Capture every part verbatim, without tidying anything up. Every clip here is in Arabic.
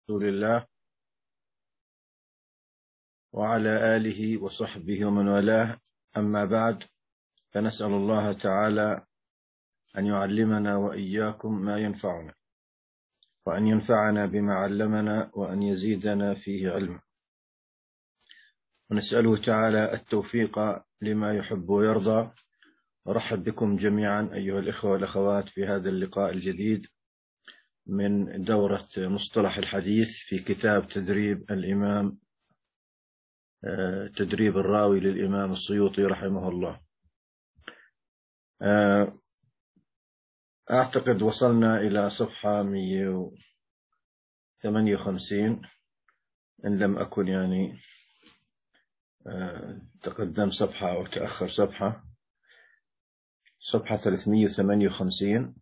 رسول الله وعلى آله وصحبه ومن والاه، أما بعد، فنسأل الله تعالى أن يعلمنا وإياكم ما ينفعنا، وأن ينفعنا بما علمنا، وأن يزيدنا فيه علما، ونسأله تعالى التوفيق لما يحب ويرضى. ورحب بكم جميعا أيها الإخوة والأخوات في هذا اللقاء الجديد من دورة مصطلح الحديث في كتاب تدريب الإمام تدريب الراوي للإمام السيوطي رحمه الله. أعتقد وصلنا إلى صفحة مئة وثمانية وخمسين إن لم أكن يعني تقدم صفحة أو تأخر صفحة، صفحة ثلاثمئة وثمانية وخمسين.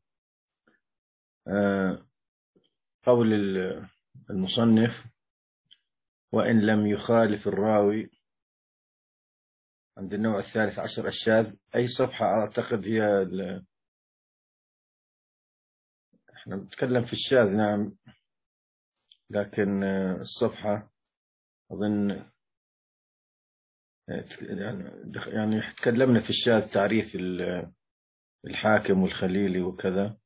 قول المصنف: وإن لم يخالف الراوي، عند النوع الثالث عشر الشاذ. أي صفحة؟ أعتقد هي ال... احنا نتكلم في الشاذ، نعم، لكن الصفحة أظن يعني تكلمنا في الشاذ، تعريف الحاكم والخليلي وكذا،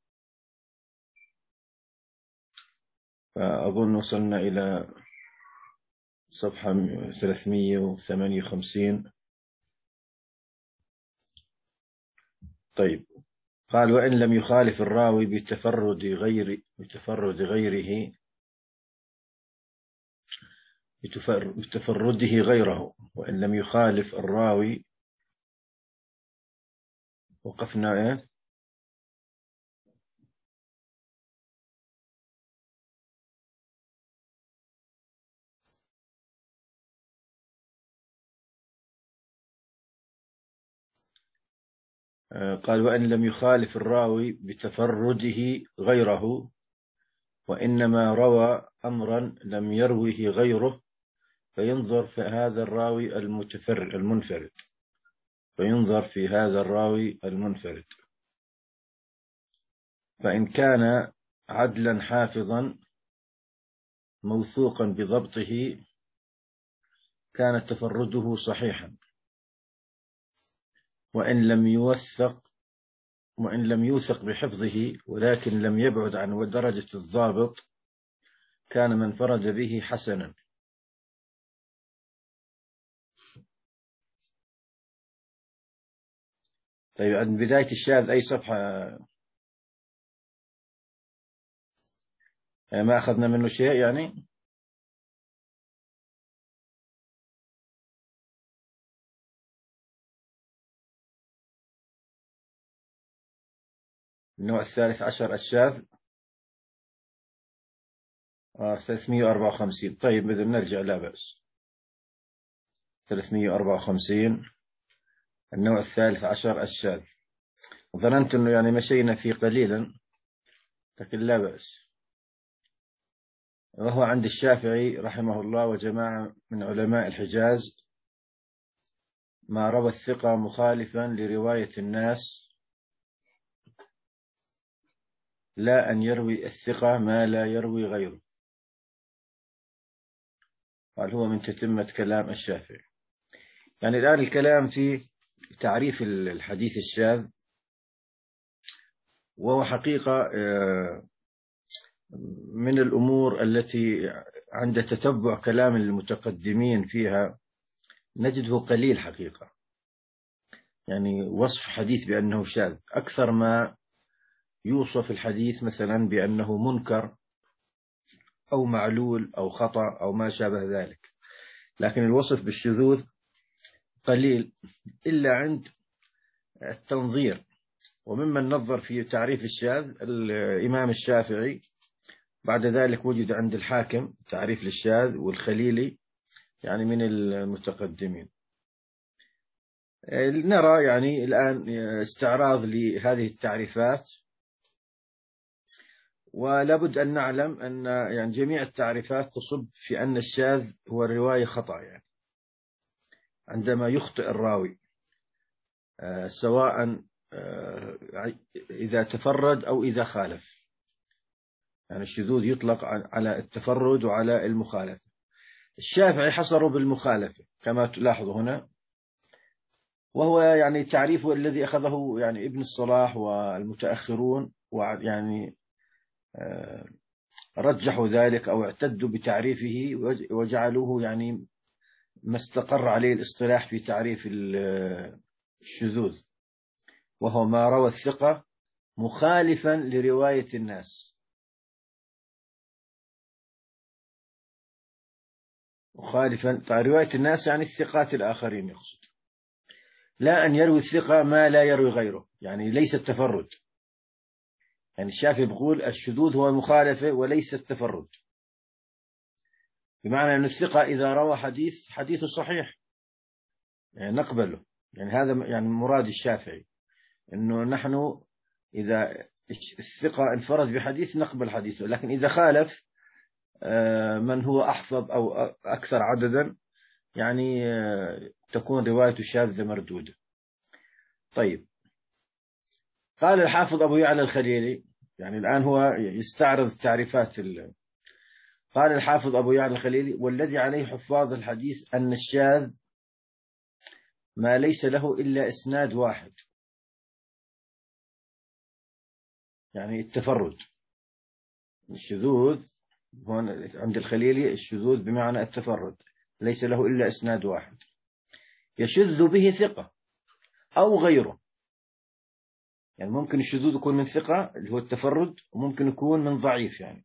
فأظن وصلنا إلى صفحة ثلاثمئة وثمانية وخمسين. طيب، قال: وإن لم يخالف الراوي بتفرد غير بتفرد غيره بتفرده غيره وإن لم يخالف الراوي. وقفنا إيه؟ قال: وإن لم يخالف الراوي بتفرده غيره وإنما روى أمرا لم يروه غيره، فينظر في هذا الراوي المتفرد المنفرد فينظر في هذا الراوي المنفرد فإن كان عدلا حافظا موثوقا بضبطه كان تفرده صحيحا، وإن لم يوثق وإن لم يوثق بحفظه ولكن لم يبعد عن درجة الضابط كان من انفرد به حسنا. طيب، عند بداية الشاذ أي صفحة؟ ما أخذنا منه شيء يعني؟ النوع الثالث عشر الشاذ، آه ثلاثمئة وأربعة وخمسين. طيب، إذا نرجع، لا بأس. ثلاثمئة وأربعة وخمسين، النوع الثالث عشر الشاذ. ظننت أنه يعني مشينا فيه قليلا، لكن لا بأس. وهو عند الشافعي رحمه الله وجماعة من علماء الحجاز: ما روى الثقة مخالفا لرواية الناس، لا أن يروي الثقة ما لا يروي غيره. قال: هو من تتمة كلام الشافعي. يعني الآن الكلام في تعريف الحديث الشاذ، وهو حقيقة من الأمور التي عند تتبع كلام المتقدمين فيها نجده قليل حقيقة. يعني وصف حديث بأنه شاذ أكثر ما يوصف الحديث مثلا بأنه منكر أو معلول أو خطأ أو ما شابه ذلك، لكن الوصف بالشذوذ قليل إلا عند التنظير. وممن نظر في تعريف الشاذ الإمام الشافعي، بعد ذلك وجد عند الحاكم تعريف للشاذ، والخليلي يعني من المتقدمين. نرى يعني الآن استعراض لهذه التعريفات، ولا بد أن نعلم أن يعني جميع التعريفات تصب في أن الشاذ هو الرواية خطأ، يعني عندما يخطئ الراوي سواء إذا تفرد أو إذا خالف. يعني الشذوذ يطلق على التفرد وعلى المخالفة. الشافعي حصروا بالمخالفة كما تلاحظوا هنا، وهو يعني تعريفه الذي أخذه يعني ابن الصلاح والمتأخرون، ويعني رجحوا ذلك أو اعتدوا بتعريفه وجعلوه يعني ما استقر عليه الاصطلاح في تعريف الشذوذ، وهو ما روى الثقة مخالفا لرواية الناس. مخالفا طيب رواية الناس يعني الثقات الآخرين يقصد، لا أن يروي الثقة ما لا يروي غيره، يعني ليس التفرد. يعني الشافعي بيقول الشذوذ هو المخالفة وليس التفرد، بمعنى أن الثقة إذا روى حديث حديثه صحيح يعني نقبله، يعني هذا يعني مراد الشافعي، أنه نحن إذا الثقة انفرد بحديث نقبل حديثه، لكن إذا خالف من هو أحفظ أو أكثر عددا يعني تكون روايته شاذة مردودة. طيب، قال الحافظ أبو يعلى الخليلي، يعني الآن هو يستعرض تعريفات ال... قال الحافظ أبو يعلى الخليلي: والذي عليه حفاظ الحديث أن الشاذ ما ليس له إلا إسناد واحد، يعني التفرد. الشذوذ هون عند الخليلي الشذوذ بمعنى التفرد، ليس له إلا إسناد واحد يشذ به ثقة أو غيره. يعني ممكن الشذوذ يكون من ثقة اللي هو التفرد، وممكن يكون من ضعيف يعني.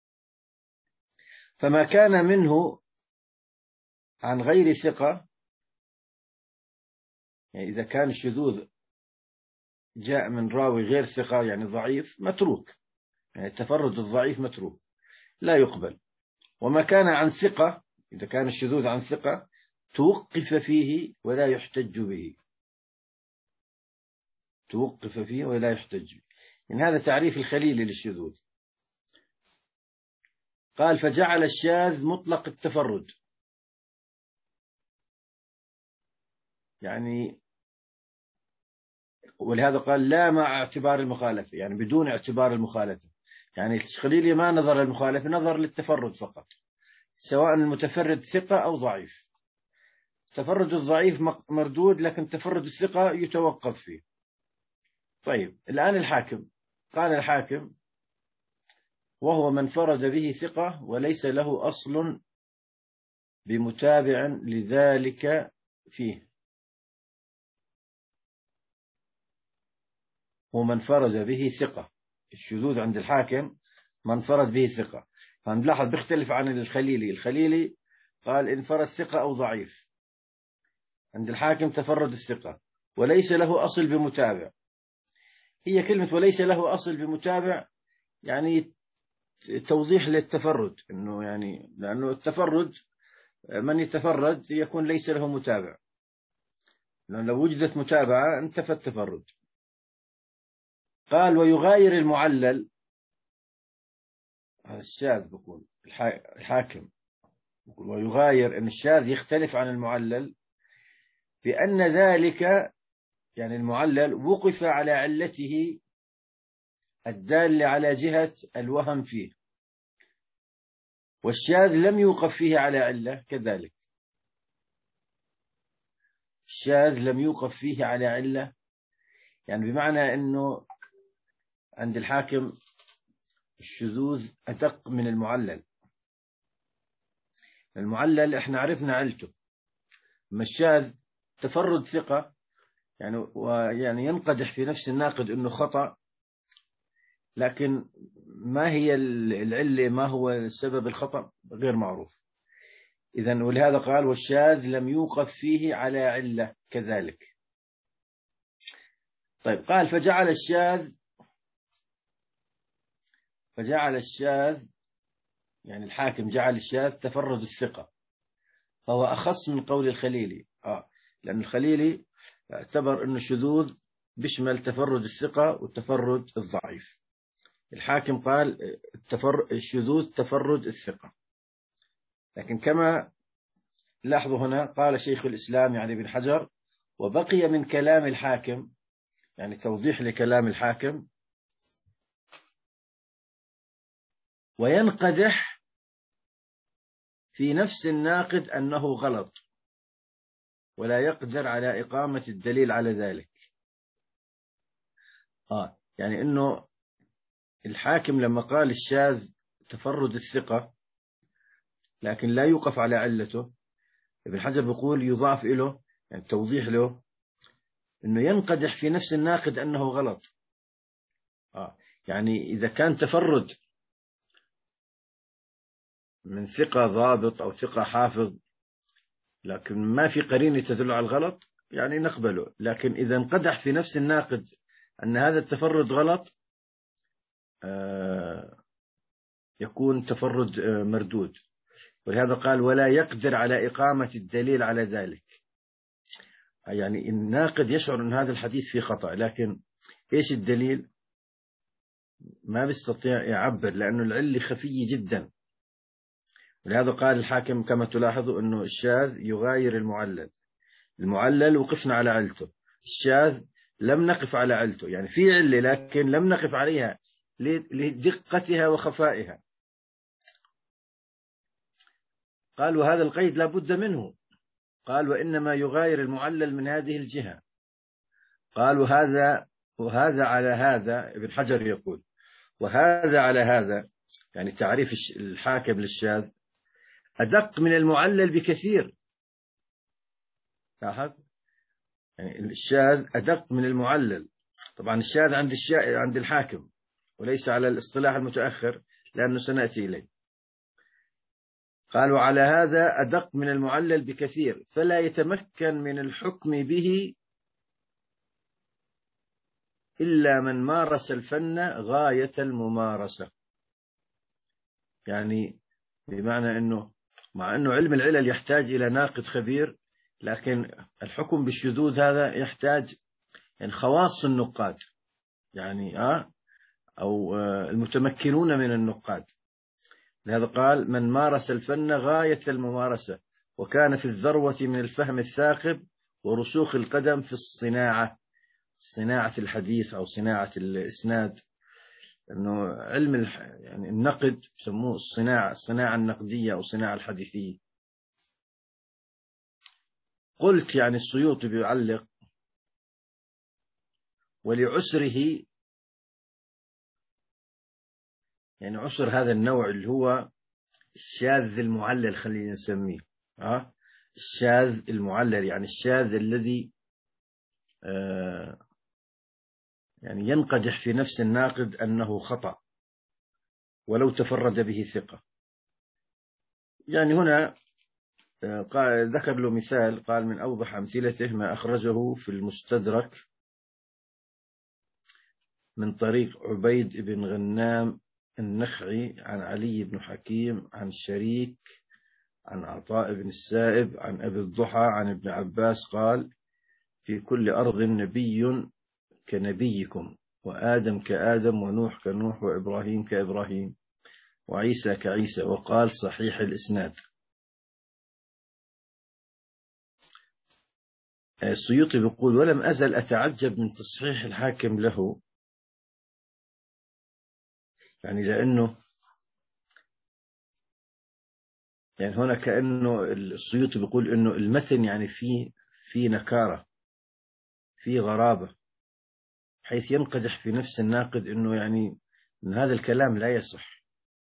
فما كان منه عن غير ثقة، يعني إذا كان الشذوذ جاء من راوي غير ثقة يعني ضعيف متروك، يعني التفرد الضعيف متروك لا يقبل. وما كان عن ثقة، إذا كان الشذوذ عن ثقة توقف فيه ولا يحتج به، توقف فيه ولا يحتج به. يعني هذا تعريف الخليلي للشذوذ. قال: فجعل الشاذ مطلق التفرد، يعني ولهذا قال لا مع اعتبار المخالفة، يعني بدون اعتبار المخالفة. يعني الخليلي ما نظر للمخالفة، نظر للتفرد فقط، سواء المتفرد ثقة أو ضعيف. تفرد الضعيف مردود، لكن تفرد الثقة يتوقف فيه. طيب، الآن الحاكم، قال الحاكم: وهو من فرد به ثقة وليس له أصل بمتابع لذلك فيه. ومن فرد به ثقة، الشذوذ عند الحاكم من فرد به ثقة. فنلاحظ بيختلف عن الخليلي. الخليلي قال إن فرد ثقة أو ضعيف، عند الحاكم تفرد الثقة وليس له أصل بمتابع. هي كلمة وليس له أصل بمتابع يعني توضيح للتفرد، إنه يعني لأنه التفرد من يتفرد يكون ليس له متابع، لأن لو وجدت متابعة انتفى التفرد. قال: ويغاير المعلل، هذا الشاذ بقول الحاكم بقول ويغاير أن الشاذ يختلف عن المعلل بأن ذلك يعني المعلل وقف على علته الدالة على جهة الوهم فيه، والشاذ لم يوقف فيه على علة كذلك. الشاذ لم يوقف فيه على علة، يعني بمعنى أنه عند الحاكم الشذوذ أدق من المعلل. المعلل إحنا عرفنا علته، أما الشاذ تفرد ثقة يعني ويعني ينقدح في نفس الناقد أنه خطأ، لكن ما هي العلة، ما هو سبب الخطأ غير معروف. إذن ولهذا قال: والشاذ لم يوقف فيه على علة كذلك. طيب، قال: فجعل الشاذ فجعل الشاذ يعني الحاكم جعل الشاذ تفرد الثقة، فهو أخص من قول الخليلي. آه لأن الخليلي اعتبر أن الشذوذ بيشمل تفرد الثقة والتفرد الضعيف. الحاكم قال التفر... الشذوذ تفرد الثقة. لكن كما لاحظوا هنا قال شيخ الإسلام يعني ابن حجر: وبقي من كلام الحاكم، يعني توضيح لكلام الحاكم، وينقدح في نفس الناقد أنه غلط ولا يقدر على إقامة الدليل على ذلك. آه يعني أنه الحاكم لما قال الشاذ تفرد الثقة لكن لا يوقف على علته، ابن حجر بيقول يضاف له يعني توضيح له أنه ينقدح في نفس الناقد أنه غلط. آه يعني إذا كان تفرد من ثقة ضابط أو ثقة حافظ لكن ما في قرينة تدل على الغلط يعني نقبله، لكن إذا انقدح في نفس الناقد أن هذا التفرد غلط آه يكون تفرد آه مردود. ولهذا قال ولا يقدر على إقامة الدليل على ذلك. يعني الناقد يشعر أن هذا الحديث فيه خطأ لكن إيش الدليل؟ ما بيستطيع يعبر لأنه العلة خفية جدا. ولهذا قال الحاكم كما تلاحظوا أنه الشاذ يغاير المعلل. المعلل وقفنا على علته، الشاذ لم نقف على علته، يعني في علة لكن لم نقف عليها لدقتها وخفائها. قال وهذا القيد لا بد منه. قال وإنما يغاير المعلل من هذه الجهة. قال وهذا وهذا على هذا ابن حجر يقول وهذا على هذا يعني تعريف الحاكم للشاذ أدق من المعلل بكثير. لاحظ يعني الشاذ أدق من المعلل. طبعا الشاذ عند الشا... عند الحاكم وليس على الاصطلاح المتأخر لأنه سنأتي إليه. قالوا على هذا أدق من المعلل بكثير فلا يتمكن من الحكم به إلا من مارس الفن غاية الممارسة. يعني بمعنى أنه مع أنه علم العلل يحتاج إلى ناقد خبير لكن الحكم بالشذوذ هذا يحتاج يعني خواص النقاد يعني آه أو آه المتمكنون من النقاد. لهذا قال من مارس الفن غاية الممارسة وكان في الذروة من الفهم الثاقب ورسوخ القدم في الصناعة، صناعة الحديث أو صناعة الإسناد. أنه علم الح... يعني النقد يسموه الصناعة، الصناعة النقدية أو الصناعة الحديثية. قلت يعني السيوطي بيعلق ولعسره يعني عسر هذا النوع اللي هو الشاذ المعلل خلينا نسميه أه؟ الشاذ المعلل يعني الشاذ الذي آه يعني ينقدح في نفس الناقد أنه خطأ ولو تفرد به ثقة. يعني هنا قال ذكر له مثال قال من أوضح أمثلته ما أخرجه في المستدرك من طريق عبيد بن غنام النخعي عن علي بن حكيم عن شريك عن عطاء بن السائب عن أبي الضحى عن ابن عباس قال في كل أرض نبي كنبيكم وآدم كآدم ونوح كنوح وإبراهيم كإبراهيم وعيسى كعيسى. وقال صحيح الإسناد. السيوطي بيقول ولم أزل أتعجب من تصحيح الحاكم له يعني لأنه يعني هنا كأنه السيوطي بيقول إنه المتن يعني فيه في نكارة في غرابة حيث ينقدح في نفس الناقد إنه يعني إن هذا الكلام لا يصح.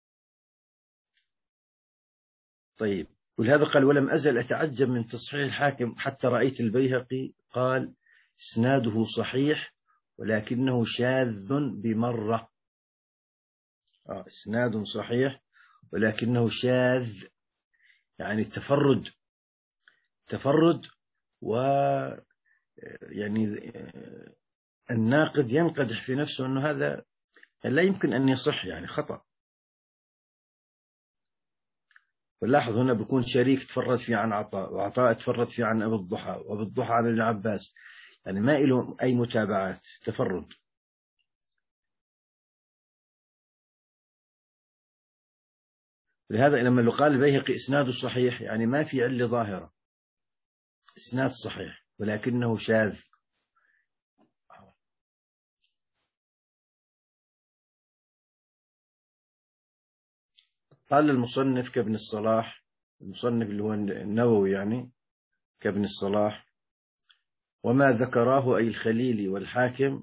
طيب ولهذا قال ولم أزل أتعجب من تصحيح الحاكم حتى رأيت البيهقي قال إسناده صحيح ولكنه شاذ بمرة. آه إسناد صحيح ولكنه شاذ يعني تفرد تفرد و يعني الناقد ينقدح في نفسه أنه هذا لا يمكن أن يصح يعني خطأ. ولاحظ هنا بيكون شريك تفرد فيه عن عطاء وعطاء تفرد فيه عن أبي الضحى وأبي الضحى عن ابن عباس يعني ما له أي متابعات تفرد. لهذا لما قال البيهقي إسناده صحيح يعني ما في علة ظاهرة إسناد صحيح ولكنه شاذ. قال المصنف كابن الصلاح، المصنف اللي هو النووي يعني كابن الصلاح: وما ذكراه أي الخليلي والحاكم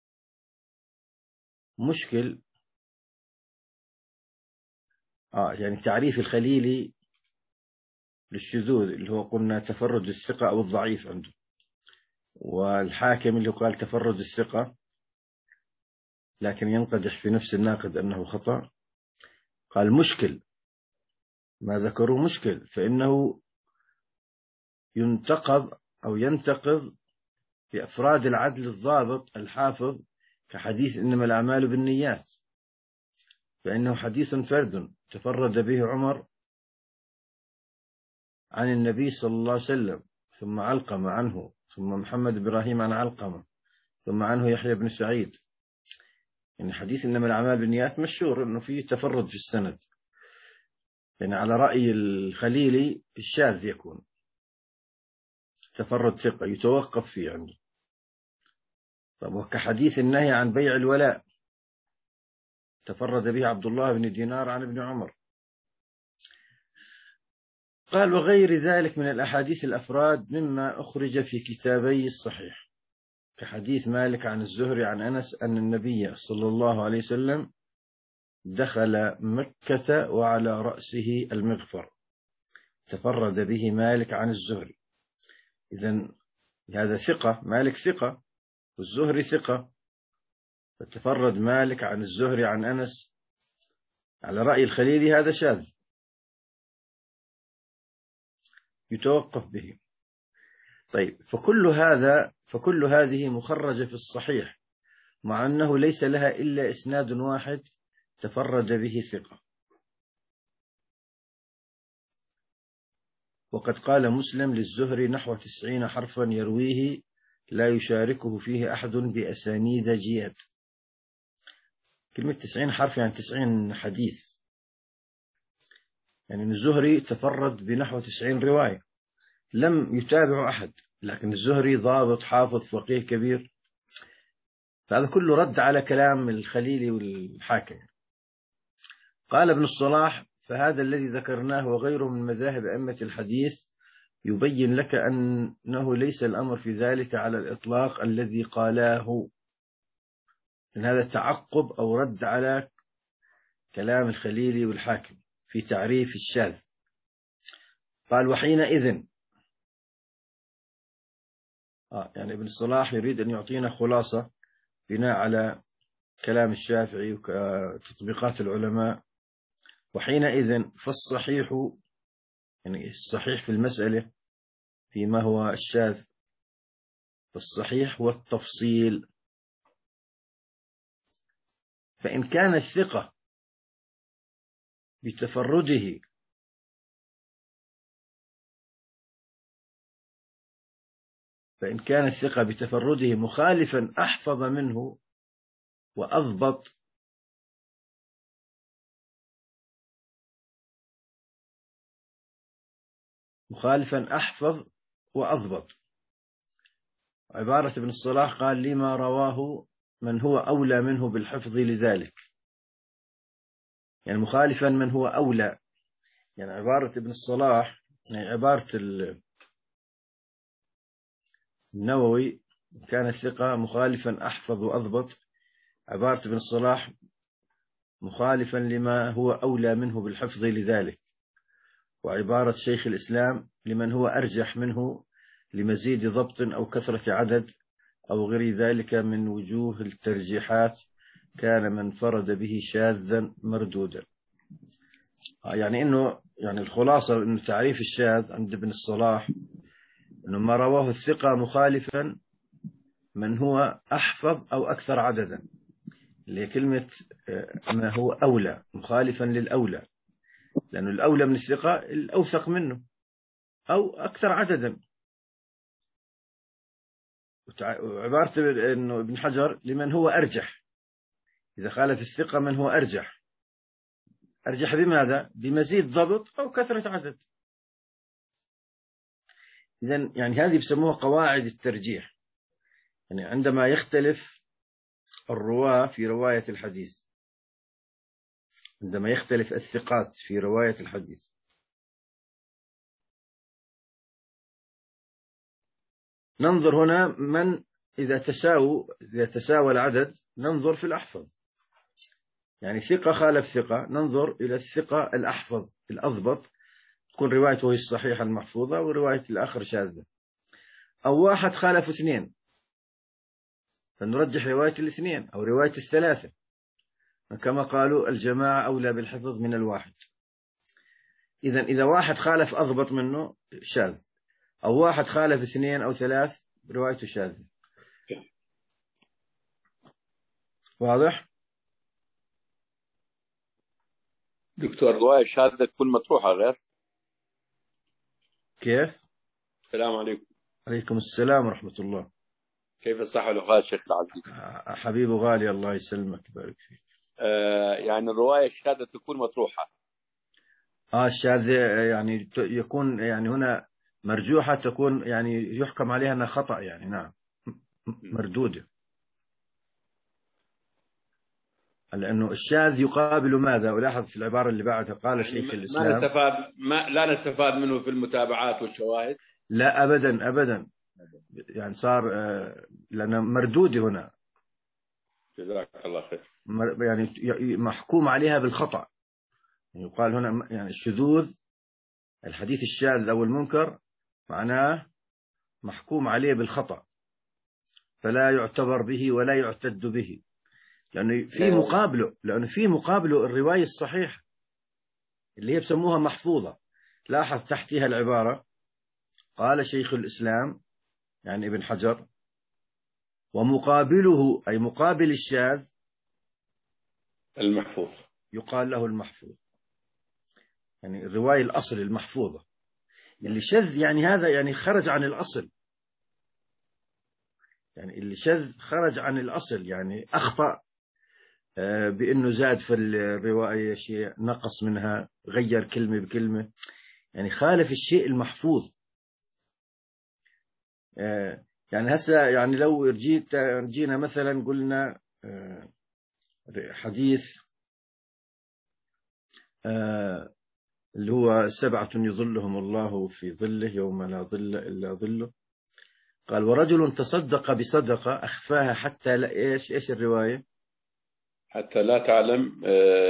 مشكل. آه يعني تعريف الخليلي للشذوذ اللي هو قلنا تفرد الثقة أو الضعيف عنده، والحاكم اللي قال تفرد الثقة لكن ينقدح في نفس الناقد أنه خطأ. قال مشكل، ما ذكروا مشكل، فإنه ينتقض أو ينتقض بأفراد العدل الضابط الحافظ كحديث إنما الأعمال بالنيات، فإنه حديث فرد تفرد به عمر عن النبي صلى الله عليه وسلم، ثم علقمة عنه، ثم محمد إبراهيم عن علقمة، ثم عنه يحيى بن سعيد. يعني حديث إنما الأعمال بالنيات مشهور أنه فيه تفرد في السند، يعني على رأي الخليلي الشاذ يكون تفرد ثقة يتوقف فيه عنده. طب وكحديث النهي عن بيع الولاء تفرد به عبد الله بن دينار عن ابن عمر. قال وغير ذلك من الأحاديث الأفراد مما أخرج في كتابي الصحيح، كحديث مالك عن الزهري عن أنس أن النبي صلى الله عليه وسلم دخل مكة وعلى رأسه المغفر، تفرد به مالك عن الزهري. إذن هذا ثقة، مالك ثقة والزهري ثقة، فتفرد مالك عن الزهري عن أنس، على رأي الخليلي هذا شاذ يتوقف به. طيب فكل هذا فكل هذه مخرجة في الصحيح، مع أنه ليس لها إلا إسناد واحد تفرد به ثقة. وقد قال مسلم للزهري نحو تسعين حرفا يرويه لا يشاركه فيه أحد بأسانيد جياد. كلمة تسعين حرف يعني تسعين حديث، يعني الزهري تفرد بنحو تسعين رواية لم يتابع أحد، لكن الزهري ضابط حافظ فقيه كبير. فهذا كله رد على كلام الخليلي والحاكم. قال ابن الصلاح فهذا الذي ذكرناه وغيره من مذاهب أئمة الحديث يبين لك أنه ليس الأمر في ذلك على الإطلاق الذي قالاه، إن هذا تعقب أو رد على كلام الخليلي والحاكم في تعريف الشاذ. قال وحينئذ آه يعني ابن الصلاح يريد أن يعطينا خلاصة بناء على كلام الشافعي وتطبيقات العلماء. وحينئذ فالصحيح، يعني الصحيح في المسألة فيما هو الشاذ، فالصحيح هو التفصيل. فإن كان الثقة بتفرده فإن كان الثقة بتفرده مخالفا أحفظ منه وأضبط مخالفا أحفظ وأضبط عبارة ابن الصلاح قال لما رواه من هو أولى منه بالحفظ لذلك، يعني مخالفا من هو أولى. يعني عبارة ابن الصلاح، يعني عبارة النووي كان الثقة مخالفا أحفظ وأضبط، عبارة ابن الصلاح مخالفا لما هو أولى منه بالحفظ لذلك، وعبارة شيخ الإسلام لمن هو أرجح منه لمزيد ضبط أو كثرة عدد أو غير ذلك من وجوه الترجيحات كان من فرد به شاذا مردودا. يعني إنه يعني الخلاصة إنه تعريف الشاذ عند ابن الصلاح إنه ما رواه الثقة مخالفا من هو أحفظ أو أكثر عددا، اللي هي كلمة ما هو أولى، مخالفا للأولى، لأنه الأولى من الثقة الأوثق منه أو أكثر عددا. وعبارة إنه ابن حجر لمن هو أرجح، إذا خالف الثقة من هو أرجح، أرجح بماذا؟ بمزيد ضبط أو كثرة عدد. إذن يعني هذه بسموها قواعد الترجيح، يعني عندما يختلف الرواة في رواية الحديث عندما يختلف الثقات في رواية الحديث. ننظر هنا من إذا تساووا إذا تساوى العدد ننظر في الأحفظ، يعني ثقة خالف ثقة ننظر إلى الثقة الأحفظ الأضبط، تكون روايته هي الصحيحة المحفوظة ورواية الآخر شاذة. أو واحد خالف اثنين فنرجح رواية الاثنين أو رواية الثلاثة، كما قالوا الجماعة أولى بالحفظ من الواحد. إذن إذا واحد خالف أضبط منه شاذ، أو واحد خالف اثنين أو ثلاث روايته شاذة. واضح؟ دكتور، رواية شاذة تكون مطروحة غير؟ كيف؟ السلام عليكم. عليكم السلام ورحمة الله. كيف الصحة والوفاة شيخ العزيز؟ حبيب غالي، الله يسلمك يبارك فيك. آه يعني الرواية الشاذة تكون مطروحة. آه الشاذة يعني يكون يعني هنا مرجوحة، تكون يعني يحكم عليها أنها خطأ، يعني نعم مردودة. لأنه الشاذ يقابل ماذا؟ ولاحظ في العبارة اللي بعدها قال شيخ الإسلام ما نستفاد ما لا نستفاد منه في المتابعات والشواهد. لا أبدا أبدا، يعني صار لأنه مردودة هنا. جزاك الله خير. يعني محكوم عليها بالخطأ، يقال هنا يعني الشذوذ الحديث الشاذ أو المنكر معناه محكوم عليه بالخطأ، فلا يعتبر به ولا يعتد به، لأنه في مقابله لأنه في مقابله الرواية الصحيحة اللي هي بسموها محفوظة. لاحظ تحتها العبارة قال شيخ الإسلام يعني ابن حجر، ومقابله أي مقابل الشاذ المحفوظ يقال له المحفوظ، يعني الرواية الأصل المحفوظة. اللي شذ يعني هذا يعني خرج عن الأصل، يعني اللي شذ خرج عن الأصل، يعني أخطأ بأنه زاد في الرواية شيء، نقص منها، غير كلمة بكلمة، يعني خالف الشيء المحفوظ. يعني هسه يعني لو جيت جينا مثلا قلنا حديث اللي هو سبعة يظلهم الله في ظله يوم لا ظل إلا ظله، قال ورجل تصدق بصدقة أخفاها حتى لا إيش إيش الرواية؟ حتى لا تعلم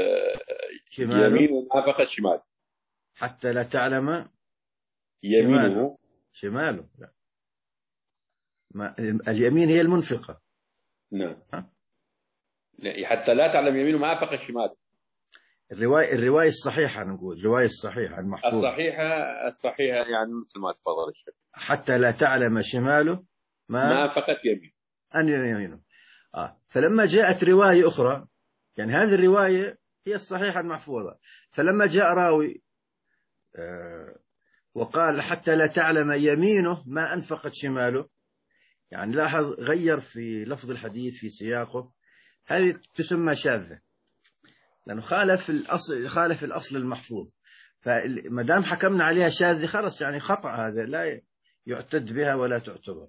يمينه ما فقد شمال. حتى لا تعلم يمينه شماله. لا. ما اليمين هي المنفقة. نعم. حتى لا تعلم يمينه ما فقد شمال. الرواية الرواية الصحيحة نقول الرواية الصحيحة المحفوظة الصحيحة الصحيحة يعني مثل ما تفضل الشيخ، حتى لا تعلم شماله ما ما فقد يمين أن يمينه. آه. فلما جاءت رواية أخرى، يعني هذه الرواية هي الصحيحة المحفوظة، فلما جاء راوي آه وقال حتى لا تعلم يمينه ما أنفقت شماله، يعني لاحظ غير في لفظ الحديث في سياقه، هذه تسمى شاذة لأنه خالف الأصل خالف الأصل المحفوظ. فما دام حكمنا عليها شاذة خلص يعني خطأ، هذا لا يعتد بها ولا تعتبر.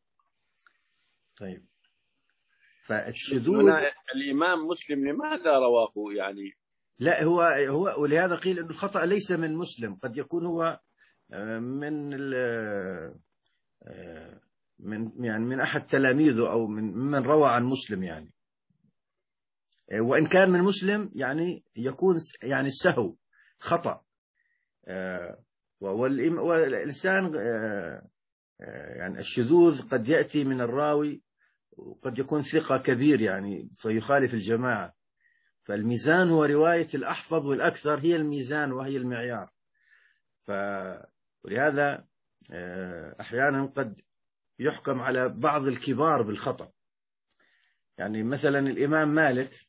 طيب فالشذوذ الإمام مسلم لماذا رواه يعني؟ لا هو هو ولهذا قيل إنه الخطأ ليس من مسلم، قد يكون هو من من يعني من أحد تلاميذه أو من من روى عن مسلم، يعني وإن كان من مسلم يعني يكون يعني السهو خطأ. والإنسان يعني الشذوذ قد يأتي من الراوي وقد يكون ثقة كبير يعني فيخالف الجماعة، فالميزان هو رواية الأحفظ والأكثر هي الميزان وهي المعيار. ولهذا أحيانا قد يحكم على بعض الكبار بالخطأ. يعني مثلا الإمام مالك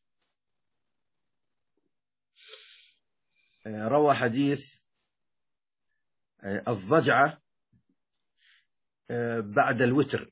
روى حديث الضجعة بعد الوتر،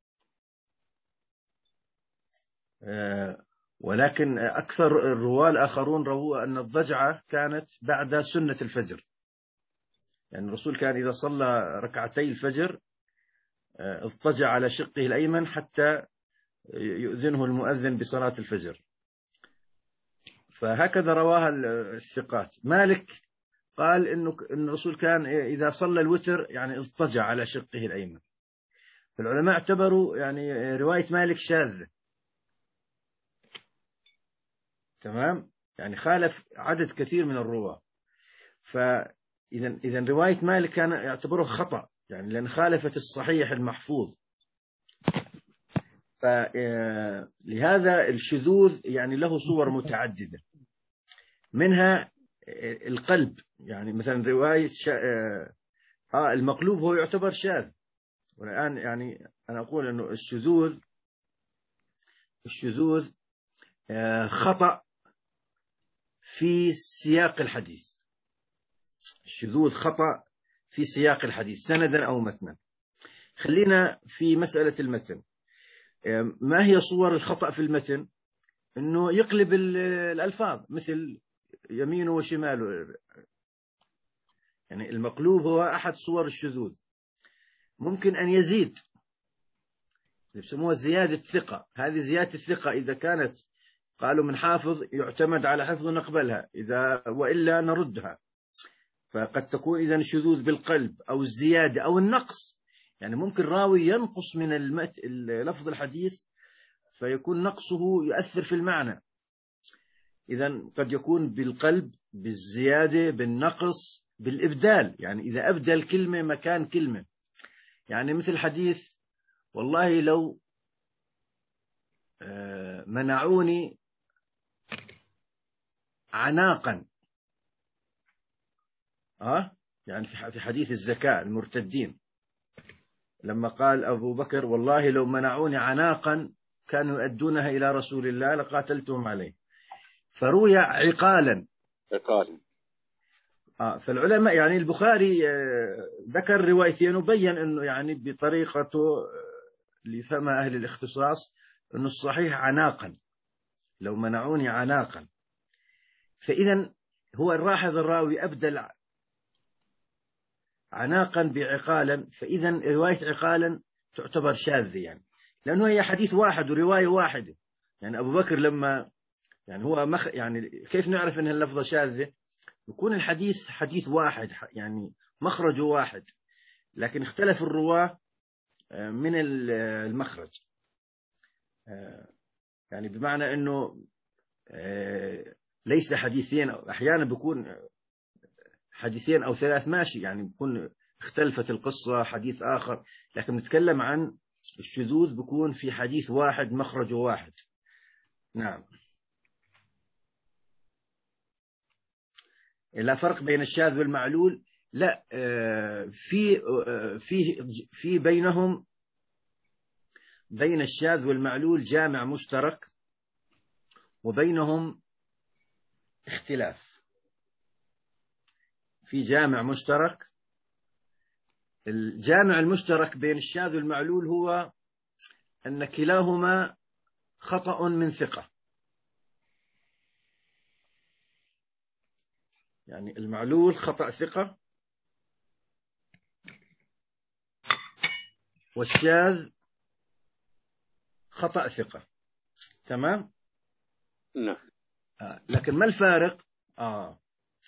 ولكن أكثر الرواة الآخرون رووا أن الضجعة كانت بعد سنة الفجر، يعني الرسول كان إذا صلى ركعتي الفجر اضطجع على شقه الأيمن حتى يؤذنه المؤذن بصلاة الفجر. فهكذا رواها الثقات. مالك قال إنه إن الرسول كان إذا صلى الوتر يعني اضطجع على شقه الأيمن. فالعلماء اعتبروا يعني رواية مالك شاذة، تمام، يعني خالف عدد كثير من الرواة. فإذا إذا رواية مالك كان يعتبره خطأ، يعني لأن خالفت الصحيح المحفوظ. فلهذا الشذوذ يعني له صور متعددة، منها القلب. يعني مثلا رواية شا... آه المقلوب هو يعتبر شاذ. والآن يعني أنا أقول أنه الشذوذ الشذوذ خطأ في سياق الحديث. الشذوذ خطأ في سياق الحديث سندا أو متنا. خلينا في مسألة المتن. ما هي صور الخطأ في المتن؟ أنه يقلب الألفاظ، مثل يمينه وشماله. يعني المقلوب هو أحد صور الشذوذ. ممكن أن يزيد، يسموها زيادة الثقة. هذه زيادة الثقة إذا كانت قالوا من حافظ يعتمد على حفظ نقبلها، إذا وإلا نردها. فقد تكون إذن الشذوذ بالقلب أو الزيادة أو النقص. يعني ممكن راوي ينقص من المت... لفظ الحديث فيكون نقصه يؤثر في المعنى. إذن قد يكون بالقلب، بالزيادة، بالنقص، بالإبدال. يعني إذا أبدل كلمة مكان كلمة، يعني مثل حديث والله لو منعوني عناقا، أه؟ يعني في حديث الزكاة المرتدين، لما قال أبو بكر والله لو منعوني عناقا كانوا يؤدونها إلى رسول الله لقاتلتهم عليه، فروي عقالا. عقالا. آه فالعلماء يعني البخاري آه ذكر روايتين وبين أنه يعني بطريقته اللي فهمها أهل الاختصاص أنه الصحيح عناقا، لو منعوني عناقا. فإذا هو الراحظ الراوي أبدل عناقا بعقالا، فإذا رواية عقالا تعتبر شاذة، يعني لأنه هي حديث واحد ورواية واحدة. يعني أبو بكر لما يعني هو مخ يعني كيف نعرف أن اللفظة شاذة؟ يكون الحديث حديث واحد، يعني مخرجه واحد، لكن اختلف الرواة من المخرج. يعني بمعنى أنه ليس حديثين، أحيانا بيكون حديثين أو ثلاث ماشي، يعني بيكون اختلفت القصة حديث آخر، لكن نتكلم عن الشذوذ بيكون في حديث واحد مخرجه واحد. نعم. لا فرق بين الشاذ والمعلول، لا، في في في بينهم بين الشاذ والمعلول جامع مشترك، وبينهم اختلاف. في جامع مشترك. الجامع المشترك بين الشاذ والمعلول هو أن كلاهما خطأ من ثقة. يعني المعلول خطأ ثقة، والشاذ خطأ ثقة. تمام؟ نعم. آه. لكن ما الفارق؟ آه.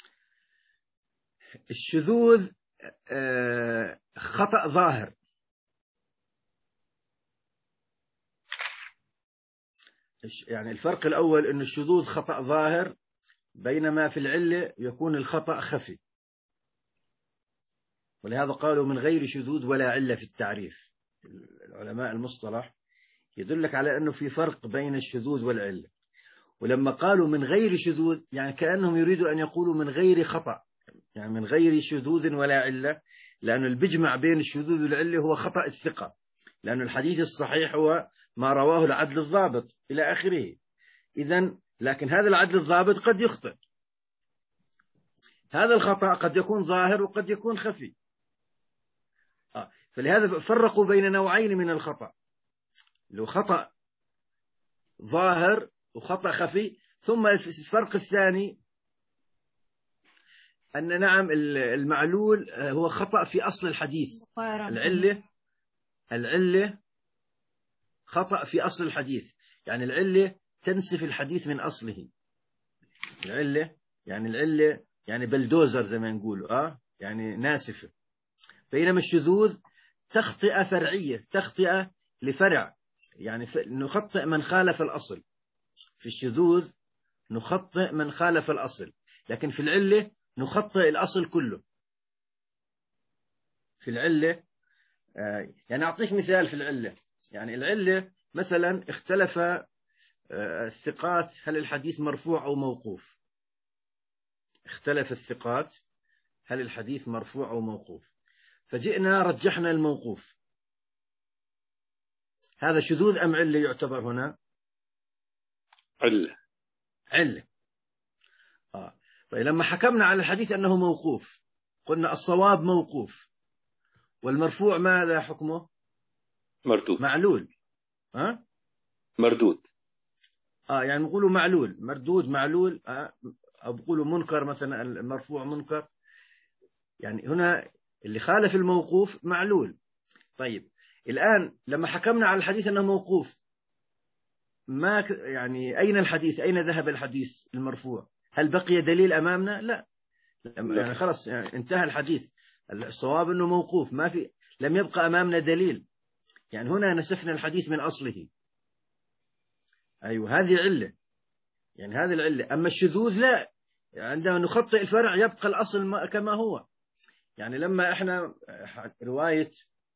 الشذوذ آه خطأ ظاهر. يعني الفرق الأول أن الشذوذ خطأ ظاهر، بينما في العلة يكون الخطأ خفي. ولهذا قالوا من غير شذوذ ولا علة في التعريف. العلماء المصطلح يدلك على أنه في فرق بين الشذوذ والعلة. ولما قالوا من غير شذوذ يعني كأنهم يريدوا أن يقولوا من غير خطأ، يعني من غير شذوذ ولا علة، لأن البجمع بين الشذوذ والعلة هو خطأ الثقة، لأن الحديث الصحيح هو ما رواه العدل الضابط إلى آخره. إذن لكن هذا العدل الضابط قد يخطئ، هذا الخطأ قد يكون ظاهر وقد يكون خفي. آه. فلهذا فرقوا بين نوعين من الخطأ، لو خطأ ظاهر وخطأ خفي. ثم الفرق الثاني أن نعم المعلول هو خطأ في أصل الحديث. العلة العلة خطأ في أصل الحديث، يعني العلة تنسف الحديث من أصله. العلة يعني العلة يعني بلدوزر زي ما نقولوا، اه يعني ناسفة. بينما الشذوذ تخطئة فرعية، تخطئة لفرع، يعني نخطئ من خالف الأصل. في الشذوذ نخطئ من خالف الأصل، لكن في العلة نخطئ الأصل كله. في العلة آه يعني أعطيك مثال في العلة. يعني العلة مثلا اختلف آه الثقات هل الحديث مرفوع أو موقوف. اختلف الثقات هل الحديث مرفوع أو موقوف، فجئنا رجحنا الموقوف. هذا شذوذ أم علة يعتبر هنا؟ علة. علة. آه. طيب لما حكمنا على الحديث أنه موقوف قلنا الصواب موقوف، والمرفوع ماذا حكمه؟ مردود. معلول. ها؟ مردود. آه يعني نقولوا معلول، مردود، معلول. آه أو بقولوا منكر مثلا، المرفوع منكر. يعني هنا اللي خالف الموقوف معلول. طيب الآن لما حكمنا على الحديث أنه موقوف، ما يعني أين الحديث؟ أين ذهب الحديث المرفوع؟ هل بقي دليل أمامنا؟ لا، يعني خلاص يعني انتهى الحديث. الصواب أنه موقوف، ما في، لم يبقى أمامنا دليل. يعني هنا نسفنا الحديث من أصله. أيوة هذه علة، يعني هذه العلة. أما الشذوذ لا، عندما نخطئ الفرع يبقى الأصل كما هو. يعني لما إحنا رواية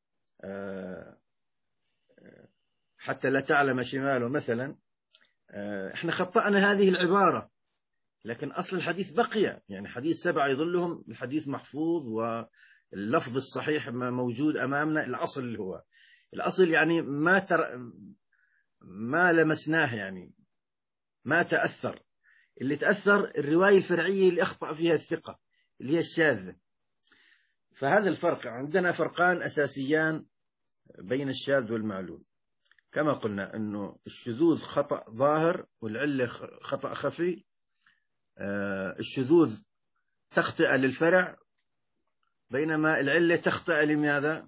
حتى لا تعلم شماله مثلا، إحنا خطأنا هذه العبارة، لكن أصل الحديث بقي. يعني حديث سبعة يظلهم، الحديث محفوظ واللفظ الصحيح موجود أمامنا. الأصل اللي هو الأصل يعني ما تر... ما لمسناه، يعني ما تأثر. اللي تأثر الرواية الفرعية اللي أخطأ فيها الثقة اللي هي الشاذة. فهذا الفرق. عندنا فرقان أساسيان بين الشاذ والمعلول. كما قلنا أنه الشذوذ خطأ ظاهر والعلة خطأ خفي. الشذوذ تخطئة للفرع، بينما العلة تخطئة لماذا؟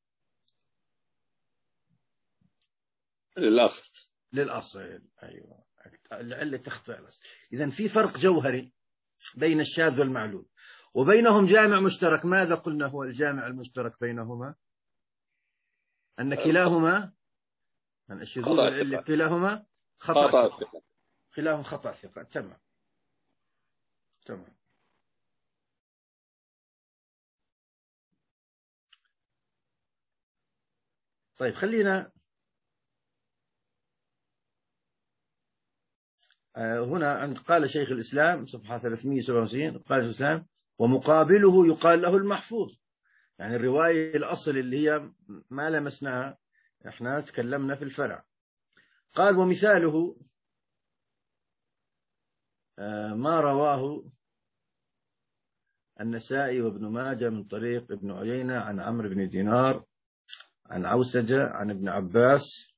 للأصل. للأصل. أيوة العلة تخطئ الأصل. إذن في فرق جوهري بين الشاذ والمعلول، وبينهم جامع مشترك. ماذا قلنا هو الجامع المشترك بينهما؟ أن كلاهما، أن الشذوذ والعلة كلاهما خطأ, خطأ ثقة. كلاهما خطأ ثقة. تمام تمام. طيب خلينا هنا عند قال شيخ الإسلام صفحة ثلاثمئة وسبعة وتسعين، قال شيخ الإسلام ومقابله يقال له المحفوظ. يعني الرواية الأصل اللي هي ما لمسناها، احنا تكلمنا في الفرع. قال ومثاله ما رواه النسائي وابن ماجه من طريق ابن عيينة عن عمرو بن دينار عن عوسجة عن ابن عباس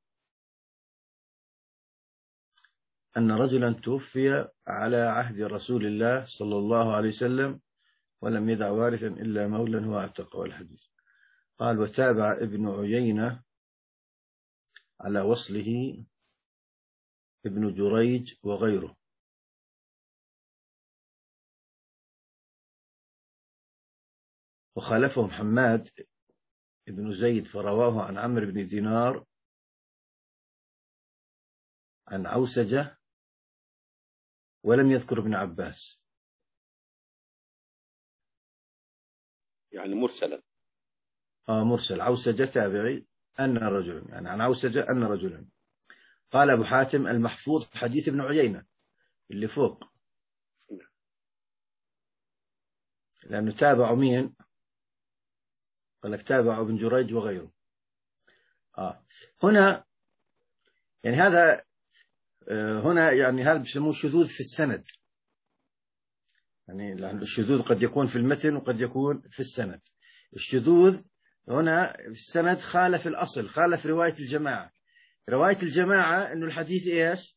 أن رجلا توفي على عهد رسول الله صلى الله عليه وسلم ولم يدع وارثا إلا مولا هو اعتقه. الحديث. قال وتابع ابن عيينة على وصله ابن جريج وغيره، وخالفهم حماد ابن زيد فرواه عن عمرو بن دينار عن عوسجة ولم يذكر ابن عباس. يعني مرسلا. آه مرسل. عوسجة تابعي أن رجلا، يعني عن عوسجة أن رجلا. قال أبو حاتم المحفوظ حديث ابن عيينة اللي فوق، لأنه تابع مين؟ قال لك تابع ابن جريج وغيره. آه. هنا يعني هذا آه هنا يعني هذا بيسموه شذوذ في السند. يعني لأن الشذوذ قد يكون في المتن وقد يكون في السند. الشذوذ هنا في السند خالف الأصل، خالف رواية الجماعة. رواية الجماعة أنه الحديث إيش؟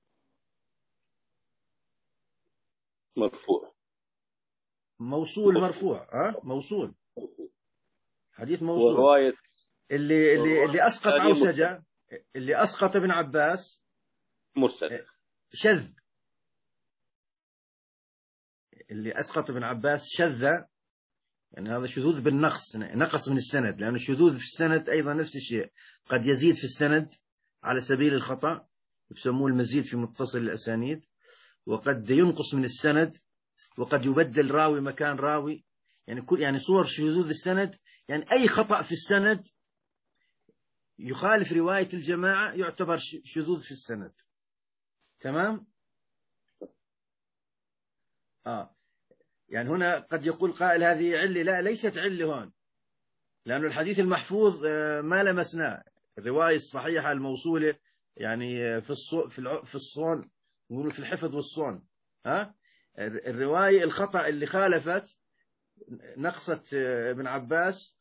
مرفوع. موصول. مرفوع. أه؟ موصول. حديث موصول. ورواية اللي اللي اللي أسقط عوسجة، اللي أسقط ابن عباس مرسل. شذ. اللي أسقط ابن عباس شذ، يعني هذا شذوذ بالنقص، نقص من السند، لأن الشذوذ في السند أيضا نفس الشيء، قد يزيد في السند على سبيل الخطأ، يسموه المزيد في متصل الأسانيد، وقد ينقص من السند، وقد يبدل راوي مكان راوي، يعني كل يعني صور شذوذ السند، يعني أي خطأ في السند يخالف رواية الجماعة يعتبر شذوذ في السند. تمام؟ آه يعني هنا قد يقول قائل هذه علة، لا ليست علة هون، لأن الحديث المحفوظ ما لمسناه، الرواية الصحيحة الموصولة يعني في الصو في الع... في الصون، نقول في الحفظ والصون، ها الرواية الخطأ اللي خالفت نقصت ابن عباس،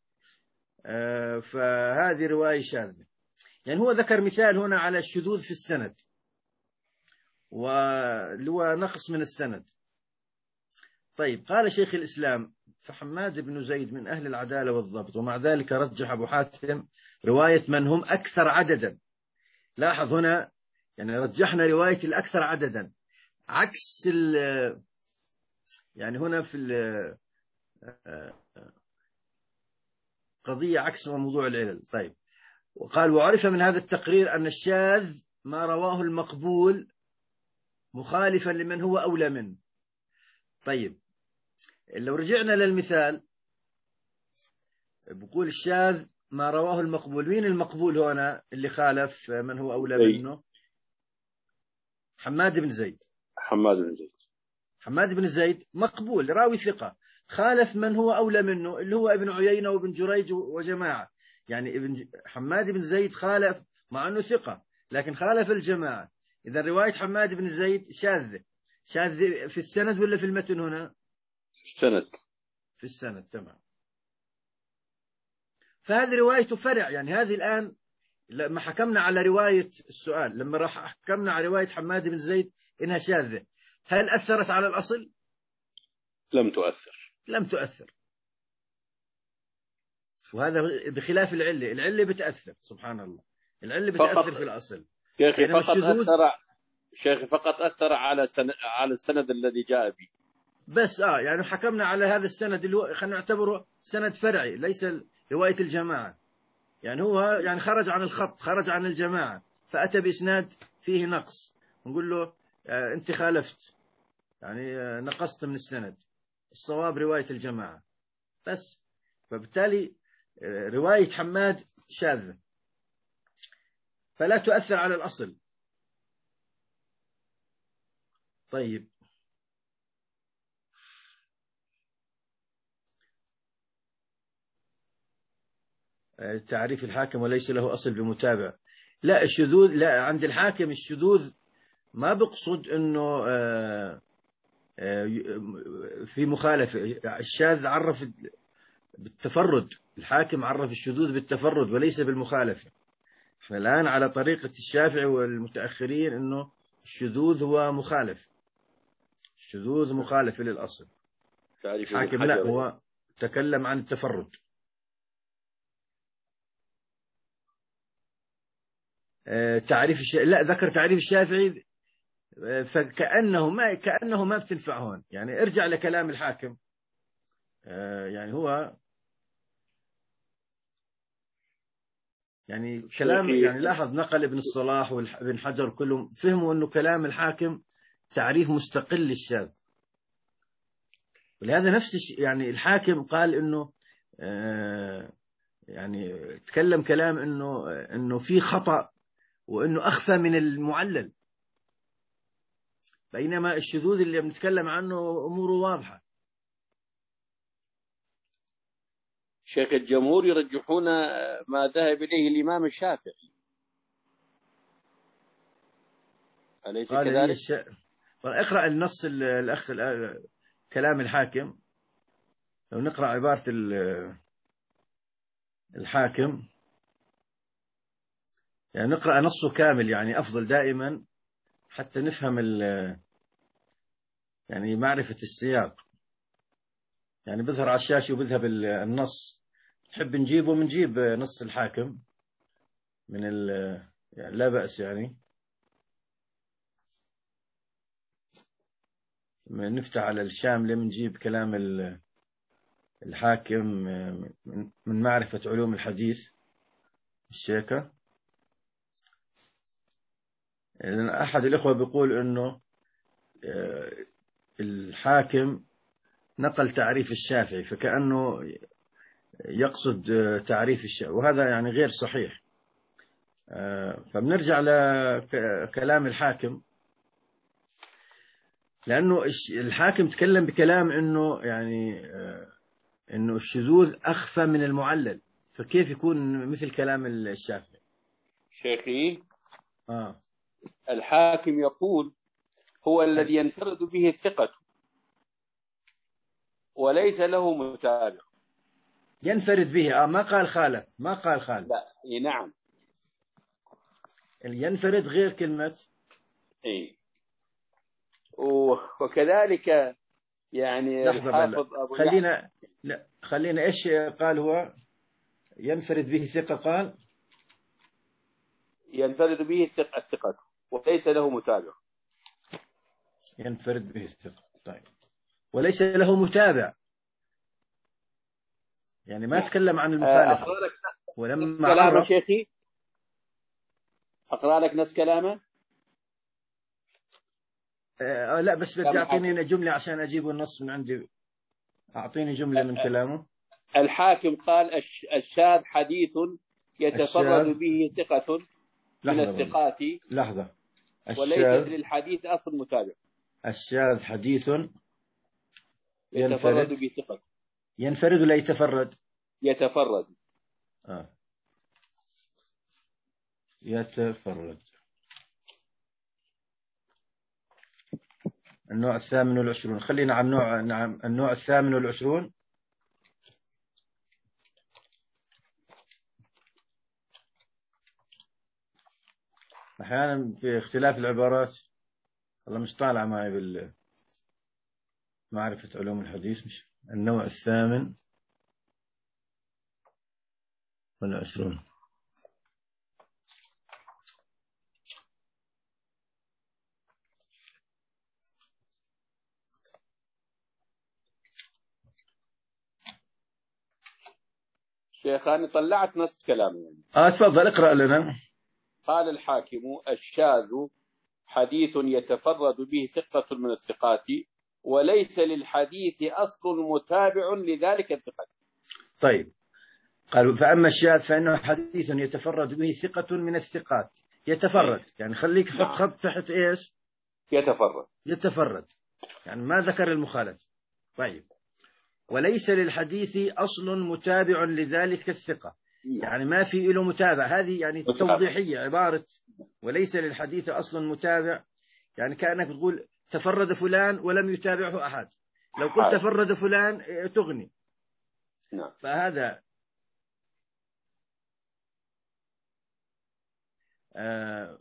فهذه رواية شاذة. يعني هو ذكر مثال هنا على الشذوذ في السند، واللي هو نقص من السند. طيب قال شيخ الإسلام: فحماد بن زيد من أهل العدالة والضبط، ومع ذلك رجح أبو حاتم رواية من هم أكثر عددا. لاحظ هنا يعني رجحنا رواية الأكثر عددا، عكس ال يعني هنا في القضية عكس موضوع العلل. طيب وقال: وعرف من هذا التقرير أن الشاذ ما رواه المقبول مخالفا لمن هو أولى منه. طيب لو رجعنا للمثال بقول الشاذ ما رواه المقبول، مين المقبول هنا اللي خالف من هو أولى منه؟ حماد بن زيد. حماد بن زيد حماد بن زيد مقبول، راوي ثقة، خالف من هو أولى منه اللي هو ابن عيينة وابن جريج وجماعة. يعني ابن حماد بن زيد خالف مع أنه ثقة، لكن خالف الجماعة. إذا رواية حماد بن زيد شاذة. شاذة في السند ولا في المتن هنا؟ في السند. في السند. تمام. فهذه روايته فرع، يعني هذه الآن لما حكمنا على رواية السؤال، لما راح حكمنا على رواية حماد بن زيد إنها شاذة، هل أثرت على الأصل؟ لم تؤثر. لم تؤثر. وهذا بخلاف العلة، العلة بتأثر سبحان الله، العلة بتأثر في الأصل. شيخي فقط أثر شيخي فقط أثر على سن... على السند الذي جاء به بس آه يعني حكمنا على هذا السند اللي هو خلينا نعتبره سند فرعي، ليس رواية الجماعة، يعني هو يعني خرج عن الخط، خرج عن الجماعة، فأتى بإسناد فيه نقص، نقول له آه أنت خالفت، يعني آه نقصت من السند، الصواب رواية الجماعة بس. فبالتالي آه رواية حماد شاذة فلا تؤثر على الأصل. طيب تعريف الحاكم: وليس له أصل بمتابع. لا الشذوذ، لا عند الحاكم الشذوذ ما بقصد أنه في مخالفة. الشاذ عرف بالتفرد، الحاكم عرف الشذوذ بالتفرد وليس بالمخالفة. احنا الآن على طريقة الشافعي والمتأخرين أنه الشذوذ هو مخالف، الشذوذ مخالف للأصل. الحاكم لا، هو تكلم عن التفرد. تعريف الش... لا ذكر تعريف الشافعي فكأنه ما كأنه ما بتنفع هون، يعني ارجع لكلام الحاكم. يعني هو يعني كلام، يعني لاحظ نقل ابن الصلاح وابن حجر كلهم فهموا انه كلام الحاكم تعريف مستقل للشاذ، ولهذا نفس الشيء يعني الحاكم قال انه يعني تكلم كلام انه انه في خطأ وانه اخفى من المعلل، بينما الشذوذ اللي بنتكلم عنه اموره واضحه. شيخ الجمهور يرجحون ما ذهب اليه الامام الشافعي، أليس كذلك؟ الش... اقرأ النص الاخ كلام الحاكم، لو نقرأ عبارة الحاكم يعني نقرأ نصه كامل، يعني أفضل دائما حتى نفهم يعني معرفة السياق. يعني بظهر على الشاشة وبذهب النص، تحب نجيبه منجيب نص الحاكم من ال يعني لا بأس. يعني نفتح على الشاملة بنجيب كلام الحاكم من معرفة علوم الحديث الشيكة. أحد الإخوة بيقول إنه الحاكم نقل تعريف الشافعي فكأنه يقصد تعريف الشافعي، وهذا يعني غير صحيح. فبنرجع لكلام الحاكم، لأنه الحاكم تكلم بكلام إنه يعني إنه الشذوذ أخفى من المعلل، فكيف يكون مثل كلام الشافعي؟ شيخي آه. الحاكم يقول هو الذي ينفرد به الثقة وليس له متابع. ينفرد به، آه ما قال خالف، ما قال خالف. لا نعم، ينفرد غير كلمة إيه. وكذلك يعني الحافظ أبو خلينا لا خلينا إيش قال هو؟ ينفرد به ثقة، قال ينفرد به الثقة الثقة وليس له متابع. ينفرد به الثقة، طيب، وليس له متابع، يعني ما تكلم عن المخالفة. أقرأ لك ولما كلامه عرف شيخي، أقرأ لك نفس كلامه. آه لا بس بدي أعطيني جملة عشان أجيب النص من عندي، أعطيني جملة من كلامه. الحاكم قال الشاذ حديث يتفرد الشاذ به ثقة من الثقات، لحظة، وليس للحديث أصل متابع. الشاذ حديث يتفرد ينفرد بثقة. ينفرد ولا يتفرد؟ يتفرد. آه. يتفرد. النوع الثامن والعشرون، خلينا عن نوع نعم النوع الثامن والعشرون. أحيانا في اختلاف العبارات، والله مش طالع معي بال معرفة علوم الحديث. مش النوع الثامن والعشرون. شيخ أنا طلعت نص كلامه يعني. آه تفضل اقرأ لنا. قال الحاكم الشاذ حديث يتفرد به ثقة من الثقات وليس للحديث أصل متابع لذلك الثقة. طيب، قالوا فأما الشاذ فإنه حديث يتفرد به ثقة من الثقات. يتفرد يعني خليك حط نعم. خط تحت إيش؟ يتفرد. يتفرد يعني ما ذكر المخالف. طيب، وليس للحديث أصل متابع لذلك الثقة. نعم. يعني ما في له متابع، هذه يعني متابع. توضيحية عبارة وليس للحديث أصل متابع، يعني كأنك تقول تفرد فلان ولم يتابعه أحد. لو قلت تفرد فلان تغني. نعم. فهذا آه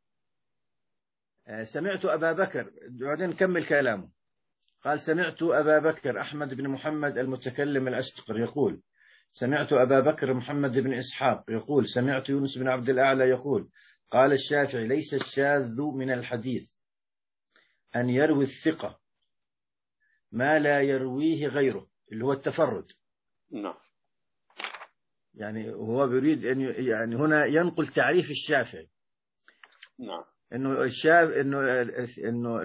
آه سمعت أبا بكر، بعدين نكمل كلامه. قال سمعت أبا بكر أحمد بن محمد المتكلم الأشقر يقول سمعت أبا بكر محمد بن إسحاق يقول سمعت يونس بن عبد الأعلى يقول قال الشافعي ليس الشاذ من الحديث أن يروي الثقة ما لا يرويه غيره، اللي هو التفرد. نعم. يعني هو يريد أن يعني هنا ينقل تعريف الشافعي. نعم. إنه الشاف إنه إنه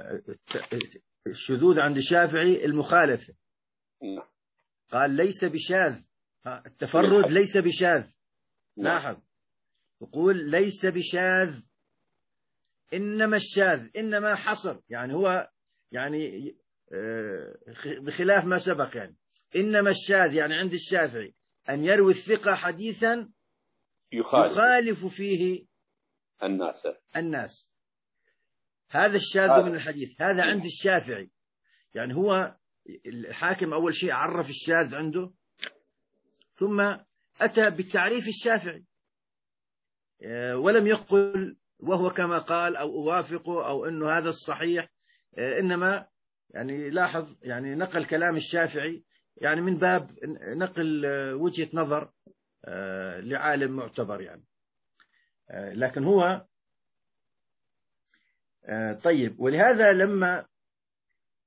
الشذوذ عند الشافعي المخالفة. نعم. قال ليس بشاذ، التفرد ليس بشاذ. نعم. لاحظ، يقول ليس بشاذ، إنما الشاذ إنما حصر، يعني هو يعني بخلاف ما سبق، يعني إنما الشاذ يعني عند الشافعي أن يروي الثقة حديثا يخالف, يخالف فيه الناس الناس هذا الشاذ هذا. من الحديث هذا عند الشافعي. يعني هو الحاكم أول شيء عرف الشاذ عنده، ثم أتى بالتعريف الشافعي ولم يقل وهو كما قال أو أوافقه أو أنه هذا الصحيح، إنما يعني لاحظ يعني نقل كلام الشافعي يعني من باب نقل وجهة نظر لعالم معتبر يعني. لكن هو طيب، ولهذا لما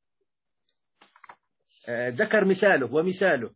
ذكر مثاله ومثاله.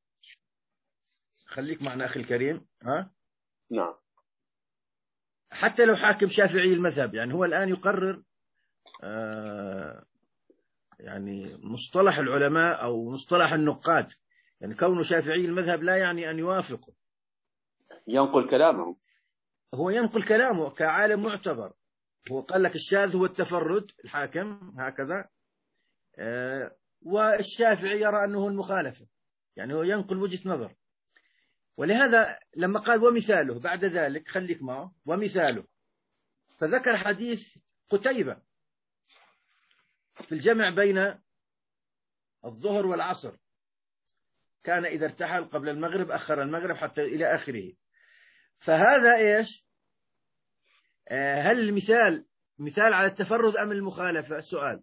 خليك معنا أخي الكريم. ها نعم. حتى لو حاكم شافعي المذهب، يعني هو الآن يقرر آه يعني مصطلح العلماء أو مصطلح النقاد، يعني كونه شافعي المذهب لا يعني أن يوافقه، ينقل كلامه، هو ينقل كلامه كعالم معتبر. هو قال لك الشاذ هو التفرد، الحاكم هكذا، آه والشافعي يرى أنه المخالفة، يعني هو ينقل وجهة نظر. ولهذا لما قال ومثاله بعد ذلك، خليك معه، ومثاله، فذكر حديث قتيبة في الجمع بين الظهر والعصر، كان إذا ارتحل قبل المغرب أخر المغرب حتى إلى آخره. فهذا إيش؟ آه هل المثال مثال على التفرد أم المخالفة؟ سؤال.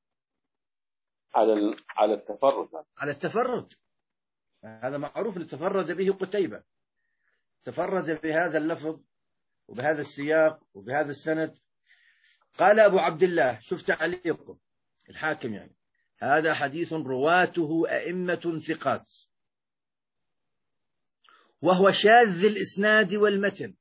على على التفرد. على التفرد، هذا معروف أن تفرد به قتيبة، تفرد بهذا اللفظ وبهذا السياق وبهذا السند. قال أبو عبد الله، شوف تعليقه الحاكم، يعني هذا حديث رواته أئمة ثقات، وهو شاذ الإسناد والمتن،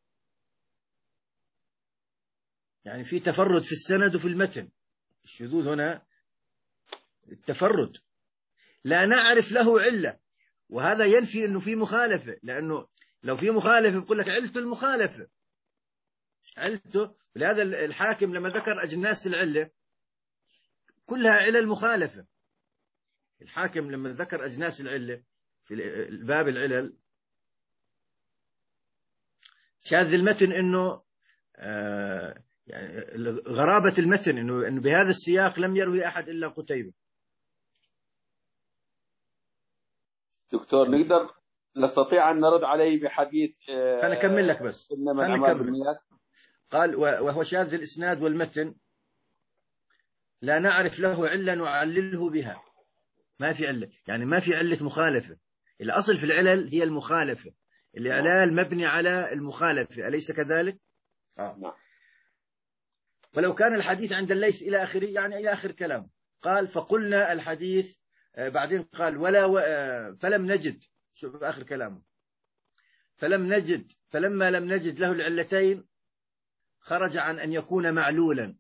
يعني في تفرد في السند وفي المتن. الشذوذ هنا التفرد، لا نعرف له علة، وهذا ينفي أنه في مخالفة، لأنه لو في مخالفة بقول لك علته المخالفة، علته. ولهذا الحاكم لما ذكر أجناس العلة كلها علل مخالفة. الحاكم لما ذكر أجناس العلة في باب العلل، شاذ المتن إنه آه يعني غرابة المتن إنه إنه بهذا السياق لم يروي أحد إلا قتيبة. دكتور نقدر نستطيع أن نرد عليه بحديث آه أنا أكمل لك بس. إنما أنا الأعمال أكمل. بالنيات. قال وهو شاذ الإسناد والمتن، لا نعرف له علة نعلله بها. ما في علة، يعني ما في علة مخالفة. الأصل في العلل هي المخالفة، الإعلال مبني على المخالفة، أليس كذلك؟ آه. نعم. ولو كان الحديث عند الليث إلى آخره، يعني إلى آخر كلام. قال فقلنا الحديث، آه بعدين قال ولا و... آه فلم نجد، شوف آخر كلامه، فلم نجد فلما لم نجد له العلتين خرج عن أن يكون معلولا.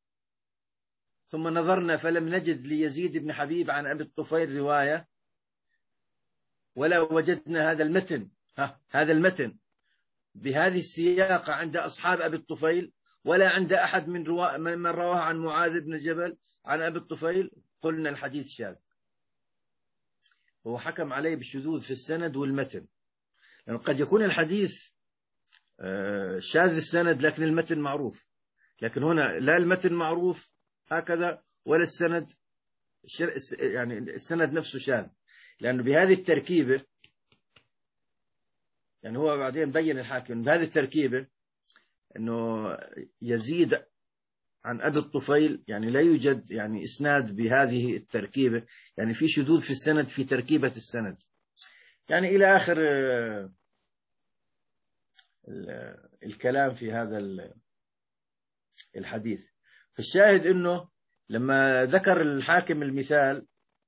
ثم نظرنا فلم نجد ليزيد بن حبيب عن أبي الطفيل رواية، ولا وجدنا هذا المتن، ها هذا المتن بهذه السياقة عند أصحاب أبي الطفيل، ولا عند أحد من روا... من رواه عن معاذ بن جبل عن أبي الطفيل. قلنا الحديث شاذ. هو حكم عليه بالشذوذ في السند والمتن، لأنه قد يكون الحديث شاذ السند لكن المتن معروف، لكن هنا لا المتن معروف هكذا ولا السند، يعني السند نفسه شاذ، لأنه بهذه التركيبة، يعني هو بعدين بين الحاكم بهذه التركيبة أنه يزيد عن أبي الطفيل، يعني لا يوجد يعني إسناد بهذه التركيبة، يعني في شذوذ في السند في تركيبة السند، يعني إلى آخر الكلام في هذا الحديث. فالشاهد أنه لما ذكر الحاكم المثال،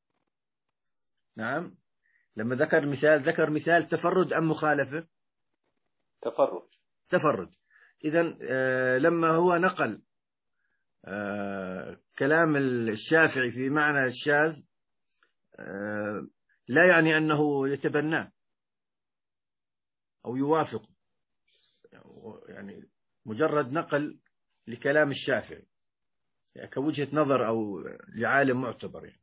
نعم لما ذكر المثال ذكر مثال تفرد أم مخالفة؟ تفرد. تفرد. إذن لما هو نقل كلام الشافعي في معنى الشاذ لا يعني أنه يتبناه أو يوافق، يعني مجرد نقل لكلام الشافعي يعني كوجهة نظر أو لعالم معتبر يعني.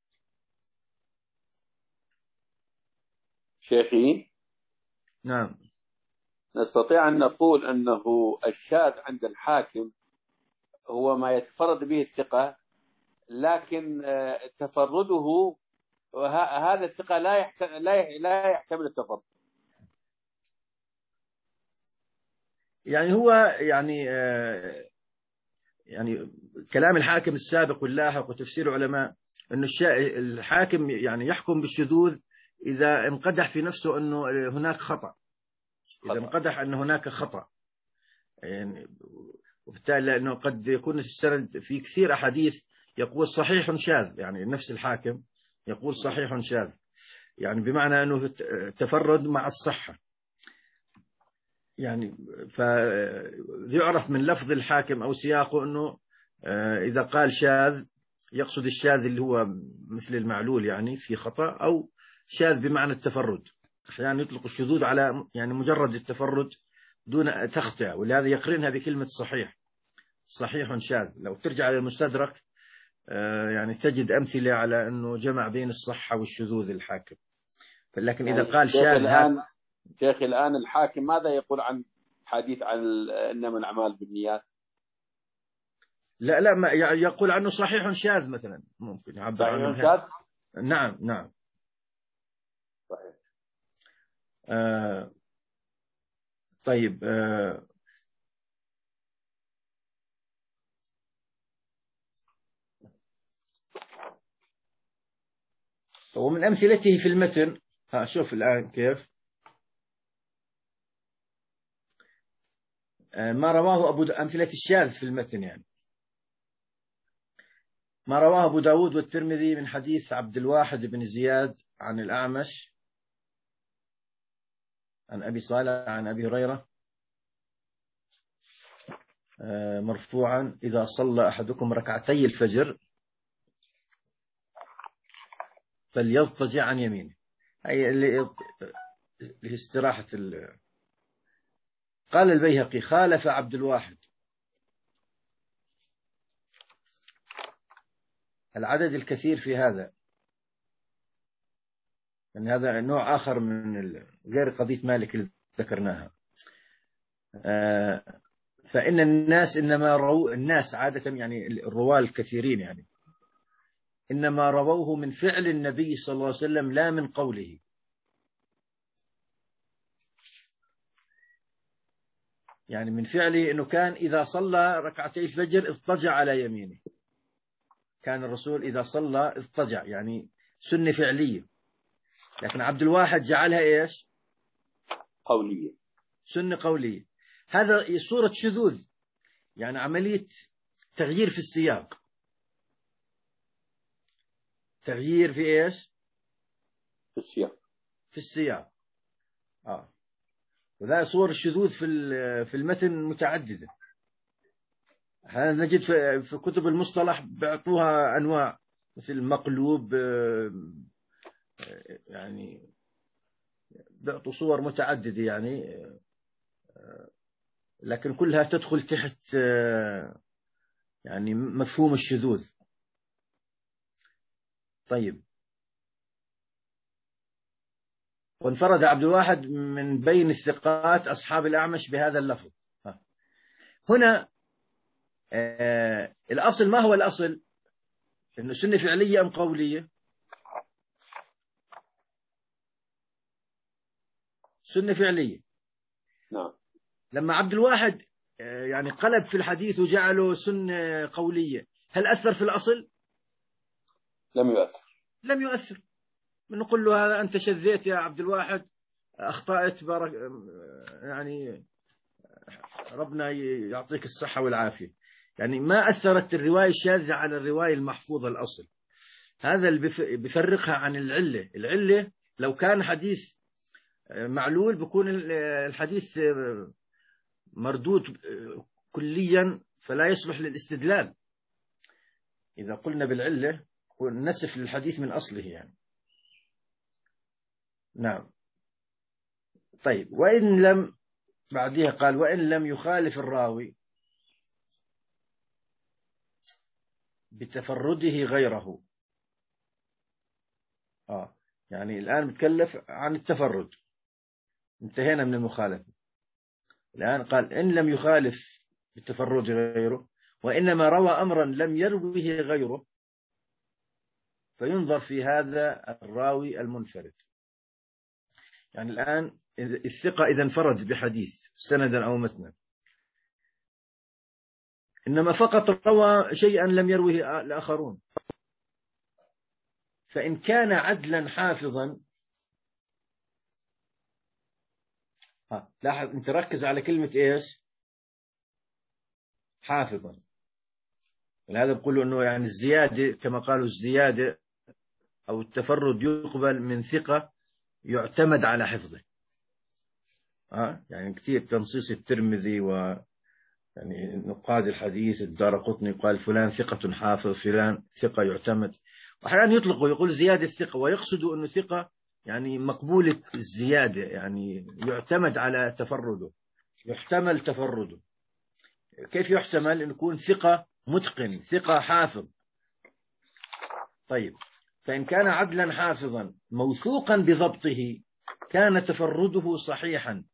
شيخي، نعم، نستطيع أن نقول أنه الشاذ عند الحاكم هو ما يتفرد به الثقة، لكن تفرده هذا الثقة لا لا يحتمل التفرد. يعني هو يعني يعني كلام الحاكم السابق واللاحق وتفسير العلماء أنه الحاكم يعني يحكم بالشذوذ إذا انقدح في نفسه أنه هناك خطأ، إذا انقدح أن هناك خطأ، يعني وبالتالي لأنه قد يكون السند في كثير أحاديث يقول صحيح شاذ، يعني نفس الحاكم يقول صحيح شاذ، يعني بمعنى أنه تفرد مع الصحة. يعني فيعرف من لفظ الحاكم أو سياقه أنه إذا قال شاذ يقصد الشاذ اللي هو مثل المعلول يعني في خطأ، أو شاذ بمعنى التفرد. أحيانا يطلق الشذوذ على يعني مجرد التفرد دون تخطئة، ولهذا يقرنها بكلمة صحيح، صحيح شاذ. لو ترجع للمستدرك يعني تجد أمثلة على أنه جمع بين الصحة والشذوذ الحاكم. لكن إذا يعني قال شيخ شاذ الآن شيخ الآن الحاكم ماذا يقول عن حديث عن إنما الأعمال بالنيات؟ لا لا ما يقول عنه صحيح شاذ مثلا، ممكن يعبر عنه صحيح بهذا. شاذ. نعم نعم. صحيح. آه طيب آه ومن أمثلته في المتن، ها شوف الآن كيف آه ما رواه أبو دا... أمثلة الشاذ في المتن، يعني ما رواه أبو داود والترمذي من حديث عبد الواحد بن زياد عن الأعمش عن أبي صالح عن أبي هريرة آه مرفوعا: إذا صلى أحدكم ركعتي الفجر فليضطجع عن يمينه، أي اللي استراحة ال... قال البيهقي: خالف عبد الواحد العدد الكثير في هذا، يعني هذا نوع آخر من ال... غير قضية مالك اللي ذكرناها. آه فإن الناس إنما رو الناس عادة يعني الرواة الكثيرين يعني إنما رووه من فعل النبي صلى الله عليه وسلم لا من قوله. يعني من فعله أنه كان إذا صلى ركعتي الفجر اضطجع على يمينه، كان الرسول إذا صلى اضطجع، يعني سنة فعلية. لكن عبد الواحد جعلها إيش؟ قولية، سنة قولية. هذا صورة شذوذ، يعني عملية تغيير في السياق، تغيير في إيش؟ في السياق. في السياق. آه. وذا صور الشذوذ في في المتن متعددة. هذا نجد في كتب المصطلح بيعطوها أنواع، مثل مقلوب، يعني بيعطوا صور متعددة يعني، لكن كلها تدخل تحت يعني مفهوم الشذوذ. طيب، وانفرد عبد الواحد من بين الثقات أصحاب الأعمش بهذا اللفظ. هنا آه الأصل، ما هو الأصل؟ إنه سنة فعلية أم قولية؟ سنة فعلية. نعم. لما عبد الواحد آه يعني قلب في الحديث وجعله سنة قولية، هل أثر في الأصل؟ لم يؤثر. لم يؤثر. بنقول له هذا أنت شذيت يا عبد الواحد، أخطأت، بارك يعني ربنا يعطيك الصحة والعافية. يعني ما أثرت الرواية الشاذة على الرواية المحفوظة الأصل. هذا اللي بيفرقها عن العلة. العلة لو كان حديث معلول بيكون الحديث مردود كليا فلا يصلح للاستدلال. إذا قلنا بالعلة يكون نسف للحديث من أصله يعني. نعم. طيب، وإن لم، بعدها قال: وإن لم يخالف الراوي بتفرده غيره. آه يعني الآن بتكلف عن التفرد، انتهينا من المخالفة. الآن قال: إن لم يخالف بالتفرد غيره، وإنما روى أمرا لم يروه غيره، فينظر في هذا الراوي المنفرد. يعني الآن الثقة إذا انفرد بحديث سندا أو متنا، إنما فقط روى شيئا لم يروه الآخرون، فإن كان عدلا حافظا، ها لاحظ أنت ركز على كلمة إيش؟ حافظا. ولهذا بقولوا أنه يعني الزيادة كما قالوا الزيادة أو التفرد يقبل من ثقة يعتمد على حفظه. أه؟ يعني كثير تنصيص الترمذي و يعني نقاد الحديث الدارقطني قال فلان ثقة حافظ، فلان ثقة يعتمد. وأحيانا يطلق ويقول زيادة الثقة، ويقصد أنه ثقة يعني مقبولة الزيادة، يعني يعتمد على تفرده، يحتمل تفرده. كيف يحتمل؟ أن يكون ثقة متقن، ثقة حافظ. طيب، فإن كان عدلا حافظا موثوقا بضبطه كان تفرده صحيحا،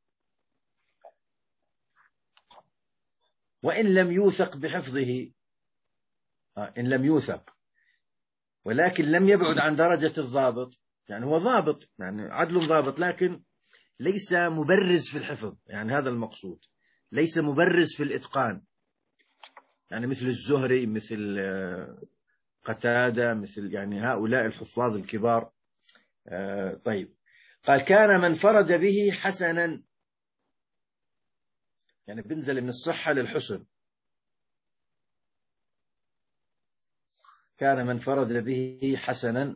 وإن لم يوثق بحفظه، إن لم يوثق ولكن لم يبعد عن درجة الضابط، يعني هو ضابط، يعني عدل ضابط، لكن ليس مبرز في الحفظ، يعني هذا المقصود، ليس مبرز في الإتقان، يعني مثل الزهري، مثل قتادة، مثل يعني هؤلاء الحفاظ الكبار. طيب، قال كان من فرد به حسنا، يعني بنزل من الصحة للحسن. كان من فرد به حسنا،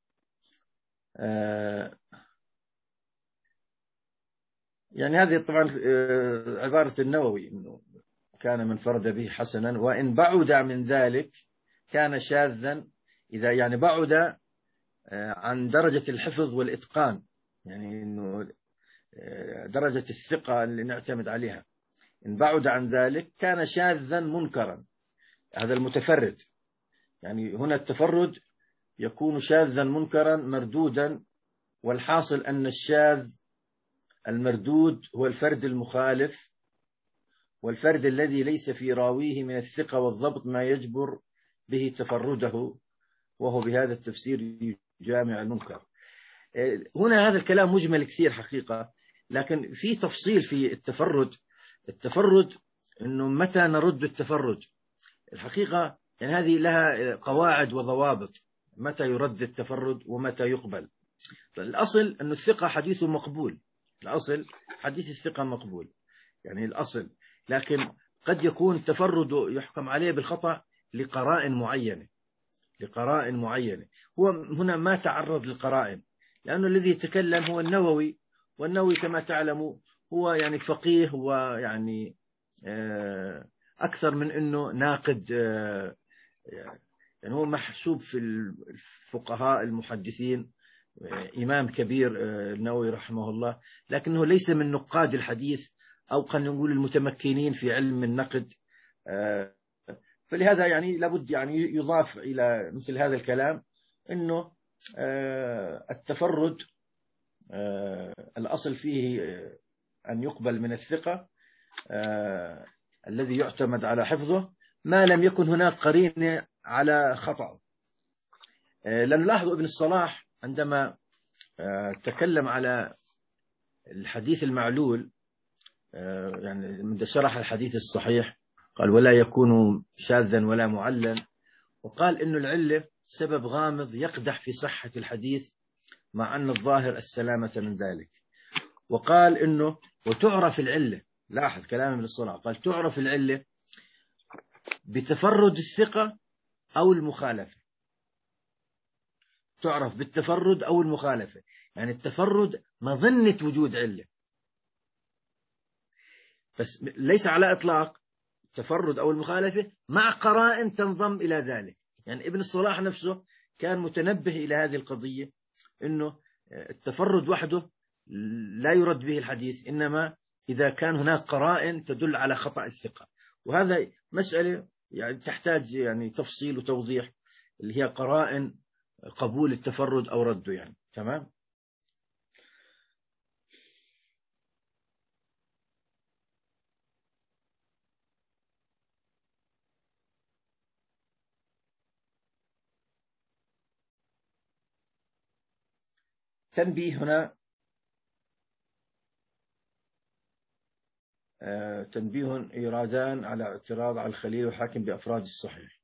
يعني هذه طبعا عبارة النووي، إنه كان من فرد به حسنا، وإن بعد من ذلك كان شاذا، إذا يعني بعد عن درجة الحفظ والإتقان، يعني إنه درجة الثقة اللي نعتمد عليها، إن بعد عن ذلك كان شاذا منكرا. هذا المتفرد، يعني هنا التفرد يكون شاذا منكرا مردودا، والحاصل أن الشاذ المردود هو الفرد المخالف، والفرد الذي ليس في راويه من الثقة والضبط ما يجبر به تفرده، وهو بهذا التفسير يجامع المنكر. هنا هذا الكلام مجمل كثير حقيقة، لكن في تفصيل في التفرد. التفرد أنه متى نرد التفرد الحقيقة، يعني هذه لها قواعد وضوابط، متى يرد التفرد ومتى يقبل. الأصل أن الثقة حديث مقبول، الأصل حديث الثقة مقبول، يعني الأصل، لكن قد يكون تفرد يحكم عليه بالخطأ لقرائن معينة، لقرائن معينة. هو هنا ما تعرض للقرائن، لأنه الذي يتكلم هو النووي، والنووي كما تعلموا هو يعني فقيه، ويعني أكثر من أنه ناقد، يعني هو محسوب في الفقهاء المحدثين إمام كبير النووي رحمه الله، لكنه ليس من نقاد الحديث، أو خلينا نقول المتمكنين في علم النقد. فلهذا يعني لابد يعني يضاف إلى مثل هذا الكلام أنه التفرد الأصل فيه أن يقبل من الثقة الذي يعتمد على حفظه، ما لم يكن هناك قرينة على خطأ. لأن لاحظوا ابن الصلاح عندما تكلم على الحديث المعلول، يعني من شرح الحديث الصحيح قال ولا يكون شاذا ولا معلا، وقال إنه العلة سبب غامض يقدح في صحة الحديث مع أن الظاهر السلامة من ذلك. وقال إنه وتعرف العلة، لاحظ كلام ابن الصلاح، قال تعرف العلة بتفرد الثقة أو المخالفة، تعرف بالتفرد أو المخالفة، يعني التفرد مظنة وجود علة، بس ليس على إطلاق التفرد أو المخالفة مع قرائن تنضم إلى ذلك. يعني ابن الصلاح نفسه كان متنبه إلى هذه القضية، إنه التفرد وحده لا يرد به الحديث، إنما إذا كان هناك قرائن تدل على خطأ الثقة. وهذا مسألة يعني تحتاج يعني تفصيل وتوضيح، اللي هي قرائن قبول التفرد أو رده، يعني تمام. تنبيه هنا، آه تنبيه إيرادان على اعتراض على الخليل والحاكم بأفراد الصحيح.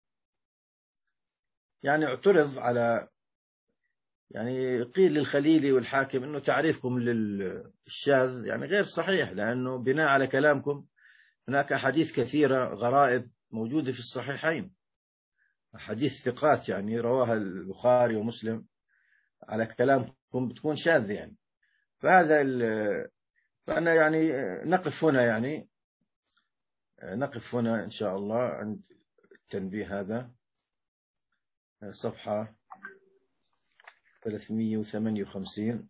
يعني اعترض على، يعني قيل للخليلي والحاكم إنه تعريفكم للشاذ يعني غير صحيح، لأنه بناء على كلامكم هناك أحاديث كثيرة غرائب موجودة في الصحيحين، حديث ثقات يعني رواها البخاري ومسلم على كلامكم بتكون شاذة يعني. فهذا فأنا يعني نقف هنا يعني نقف هنا إن شاء الله عند التنبيه هذا، صفحة ثلاثمئة وثمانية وخمسين.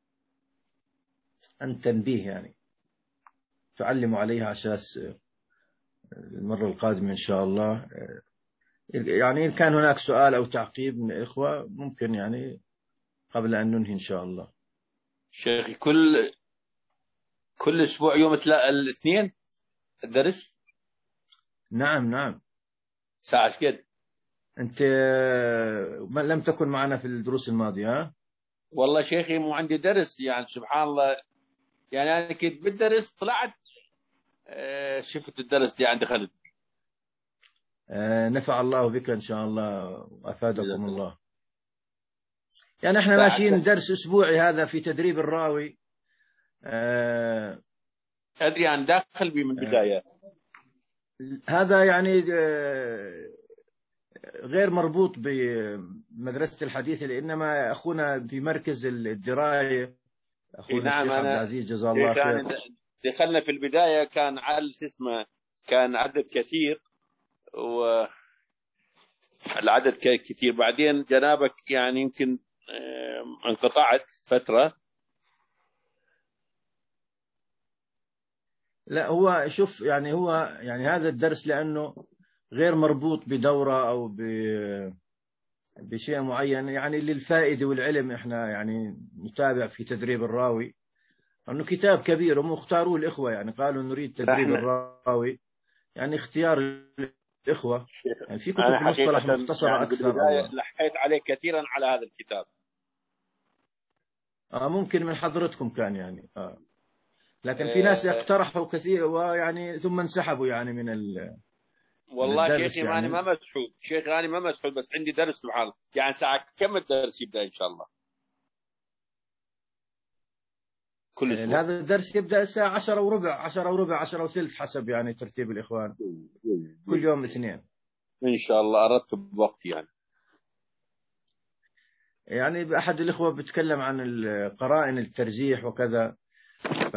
عن تنبيه يعني تعلموا عليها عشان المرة القادمة إن شاء الله. يعني إن كان هناك سؤال أو تعقيب من الإخوة ممكن يعني قبل أن ننهي إن شاء الله. شيخي كل كل أسبوع يوم الاثنين الدرس؟ نعم نعم. ساعة قد؟ أنت لم تكن معنا في الدروس الماضية ها؟ والله شيخي مو عندي درس يعني سبحان الله، يعني أنا كنت بالدرس طلعت شفت الدرس دي عندي خلد. نفع الله بك إن شاء الله وأفادكم الله. يعني احنا ماشيين درس أسبوعي هذا في تدريب الراوي. آه أدري عن داخل بي من البداية. آه هذا يعني آه غير مربوط بمدرسة الحديث، لإنما أخونا في مركز الدراية أخونا نعم الشيخ عبد العزيز جزاه الله خير. دخلنا في البداية كان على اسمه كان عدد كثير والعدد كثير، بعدين جنابك يعني يمكن انقطعت فترة. لا هو شوف يعني هو يعني هذا الدرس لأنه غير مربوط بدورة أو ب بشيء معين، يعني للفائدة والعلم. احنا يعني نتابع في تدريب الراوي انه كتاب كبير هم اختاروه الاخوة، يعني قالوا نريد تدريب الراوي، يعني اختيار الاخوة. يعني في كتب في المصطلح مختصرة يعني اكثر. بالبداية لحيت عليه كثيرا على هذا الكتاب. آه ممكن من حضرتكم كان يعني آه لكن في ناس اقترحوا كثير ويعني ثم انسحبوا يعني من ال والله شيخي يعني. ما مسحوب شيخي أنا ما مسحوب، بس عندي درس سبحان الله. يعني ساعة كم الدرس يبدأ إن شاء الله؟ كل أسبوع. هذا الدرس يبدأ الساعة عشرة وربع عشرة وربع عشرة وثلث حسب يعني ترتيب الإخوان. كل يوم اثنين إن شاء الله أرتب وقت يعني. يعني أحد الإخوة بيتكلم عن قرائن الترجيح وكذا. ف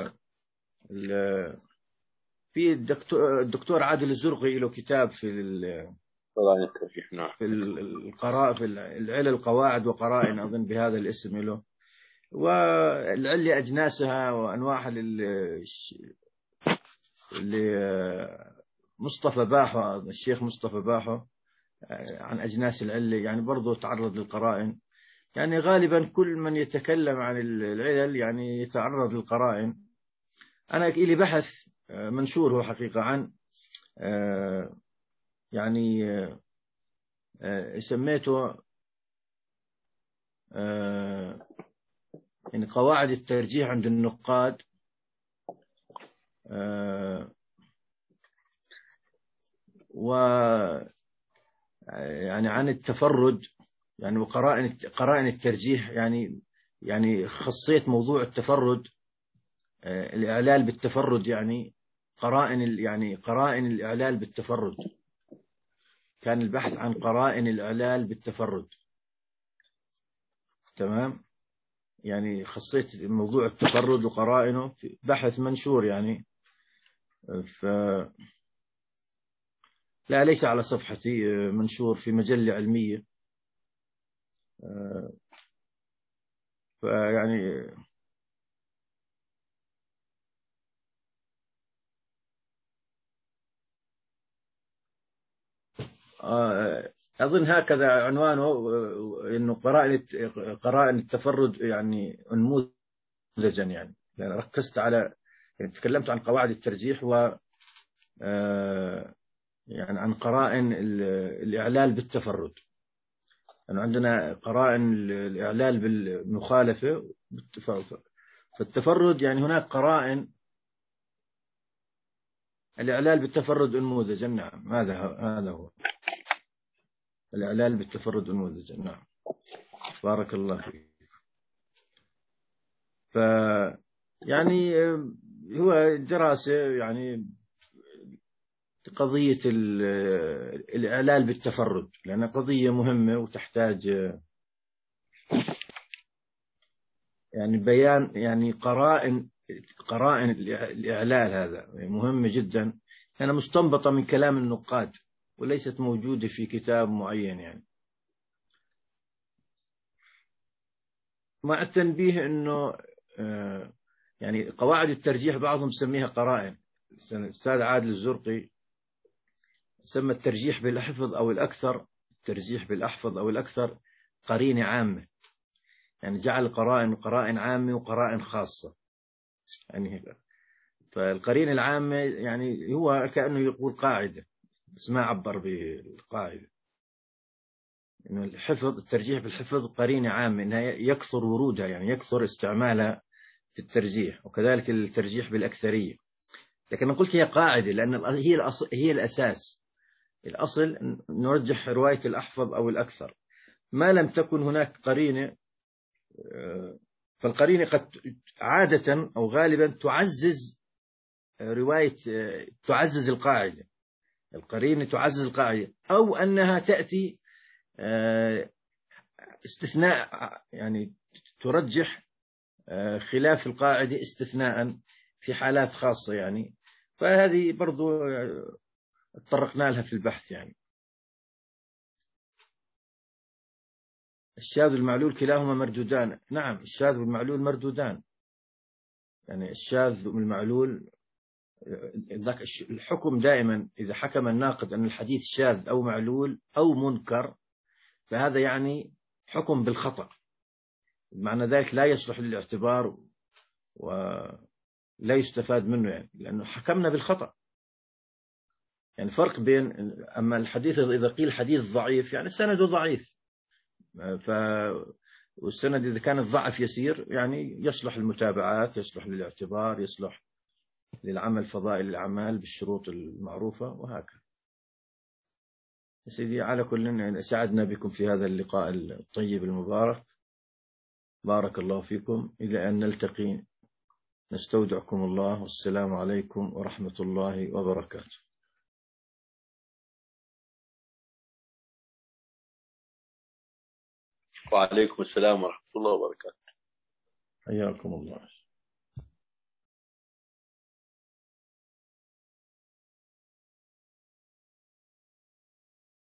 في الدكتور الدكتور عادل الزرقي له كتاب في قرائن الترجيح. نعم. في القراء في العلل قواعد وقرائن أظن بهذا الاسم له، والعلة أجناسها وأنواعها اللي مصطفى باحو الشيخ مصطفى باحو عن أجناس العلة، يعني برضو تعرض للقرائن. يعني غالبا كل من يتكلم عن العلل يعني يتعرض للقرائن. أنا إلي بحث منشور هو حقيقة عن يعني سميته يعني قواعد الترجيح عند النقاد، و يعني عن التفرد يعني وقرائن قرائن الترجيح. يعني يعني خصيت موضوع التفرد، الإعلال بالتفرد، يعني قرائن يعني قرائن الإعلال بالتفرد. كان البحث عن قرائن الإعلال بالتفرد. تمام. يعني خصيت موضوع التفرد وقرائنه في بحث منشور يعني. ف لا ليس على صفحتي، منشور في مجلة علمية. فيعني أظن هكذا عنوانه، إنه قرائن قرائن التفرد يعني نموذجا. يعني يعني ركزت على يعني تكلمت عن قواعد الترجيح و يعني عن قرائن الإعلال بالتفرد. يعني عندنا قرائن الإعلال بالمخالفة فالتفرد، يعني هناك قرائن الإعلال بالتفرد أنموذجا. نعم هذا هذا هو الإعلال بالتفرد أنموذجا. نعم بارك الله فيك. ف يعني هو دراسة يعني قضية الإعلال بالتفرد، لأنها قضية مهمة وتحتاج يعني بيان، يعني قرائن قرائن الإعلال هذا مهمة جدا، أنا مستنبطة من كلام النقاد وليست موجودة في كتاب معين. يعني مع التنبيه أنه يعني قواعد الترجيح بعضهم سميها قرائن. الأستاذ عادل الزرقي سمى الترجيح بالأحفظ أو الأكثر، الترجيح بالأحفظ أو الأكثر قرينة عامة، يعني جعل قرائن قرائن عامة وقرائن خاصة. يعني هيك، فالقرينة العامة يعني هو كأنه يقول قاعدة، بس ما عبر بالقاعدة. إنه الحفظ، الترجيح بالحفظ قرينة عامة إنها يكثر ورودها، يعني يكثر استعمالها في الترجيح، وكذلك الترجيح بالأكثرية. لكن أنا قلت هي قاعدة لأن هي الأصل، هي الأساس، الأصل نرجح رواية الأحفظ أو الأكثر ما لم تكن هناك قرينة. فالقرينة قد عادة أو غالبا تعزز رواية، تعزز القاعدة، القرينة تعزز القاعدة، أو أنها تأتي استثناء، يعني ترجح خلاف القاعدة استثناء في حالات خاصة. يعني فهذه برضو تطرقنا لها في البحث. يعني الشاذ والمعلول كلاهما مردودان. نعم، الشاذ والمعلول مردودان. يعني الشاذ والمعلول، ذاك الحكم دائما إذا حكم الناقد أن الحديث شاذ أو معلول أو منكر، فهذا يعني حكم بالخطأ، معنى ذلك لا يصلح للاعتبار ولا يستفاد منه، يعني لأنه حكمنا بالخطأ. يعني فرق بين، أما الحديث إذا قيل حديث ضعيف يعني سنده ضعيف، ف والسند إذا كان الضعف يسير يعني يصلح المتابعات، يصلح للاعتبار، يصلح للعمل فضائل الأعمال بالشروط المعروفة وهكذا. سيدي على كل، سعدنا بكم في هذا اللقاء الطيب المبارك، بارك الله فيكم، إلى أن نلتقي نستودعكم الله، والسلام عليكم ورحمة الله وبركاته. وعليكم السلام ورحمة الله وبركاته. حياكم الله.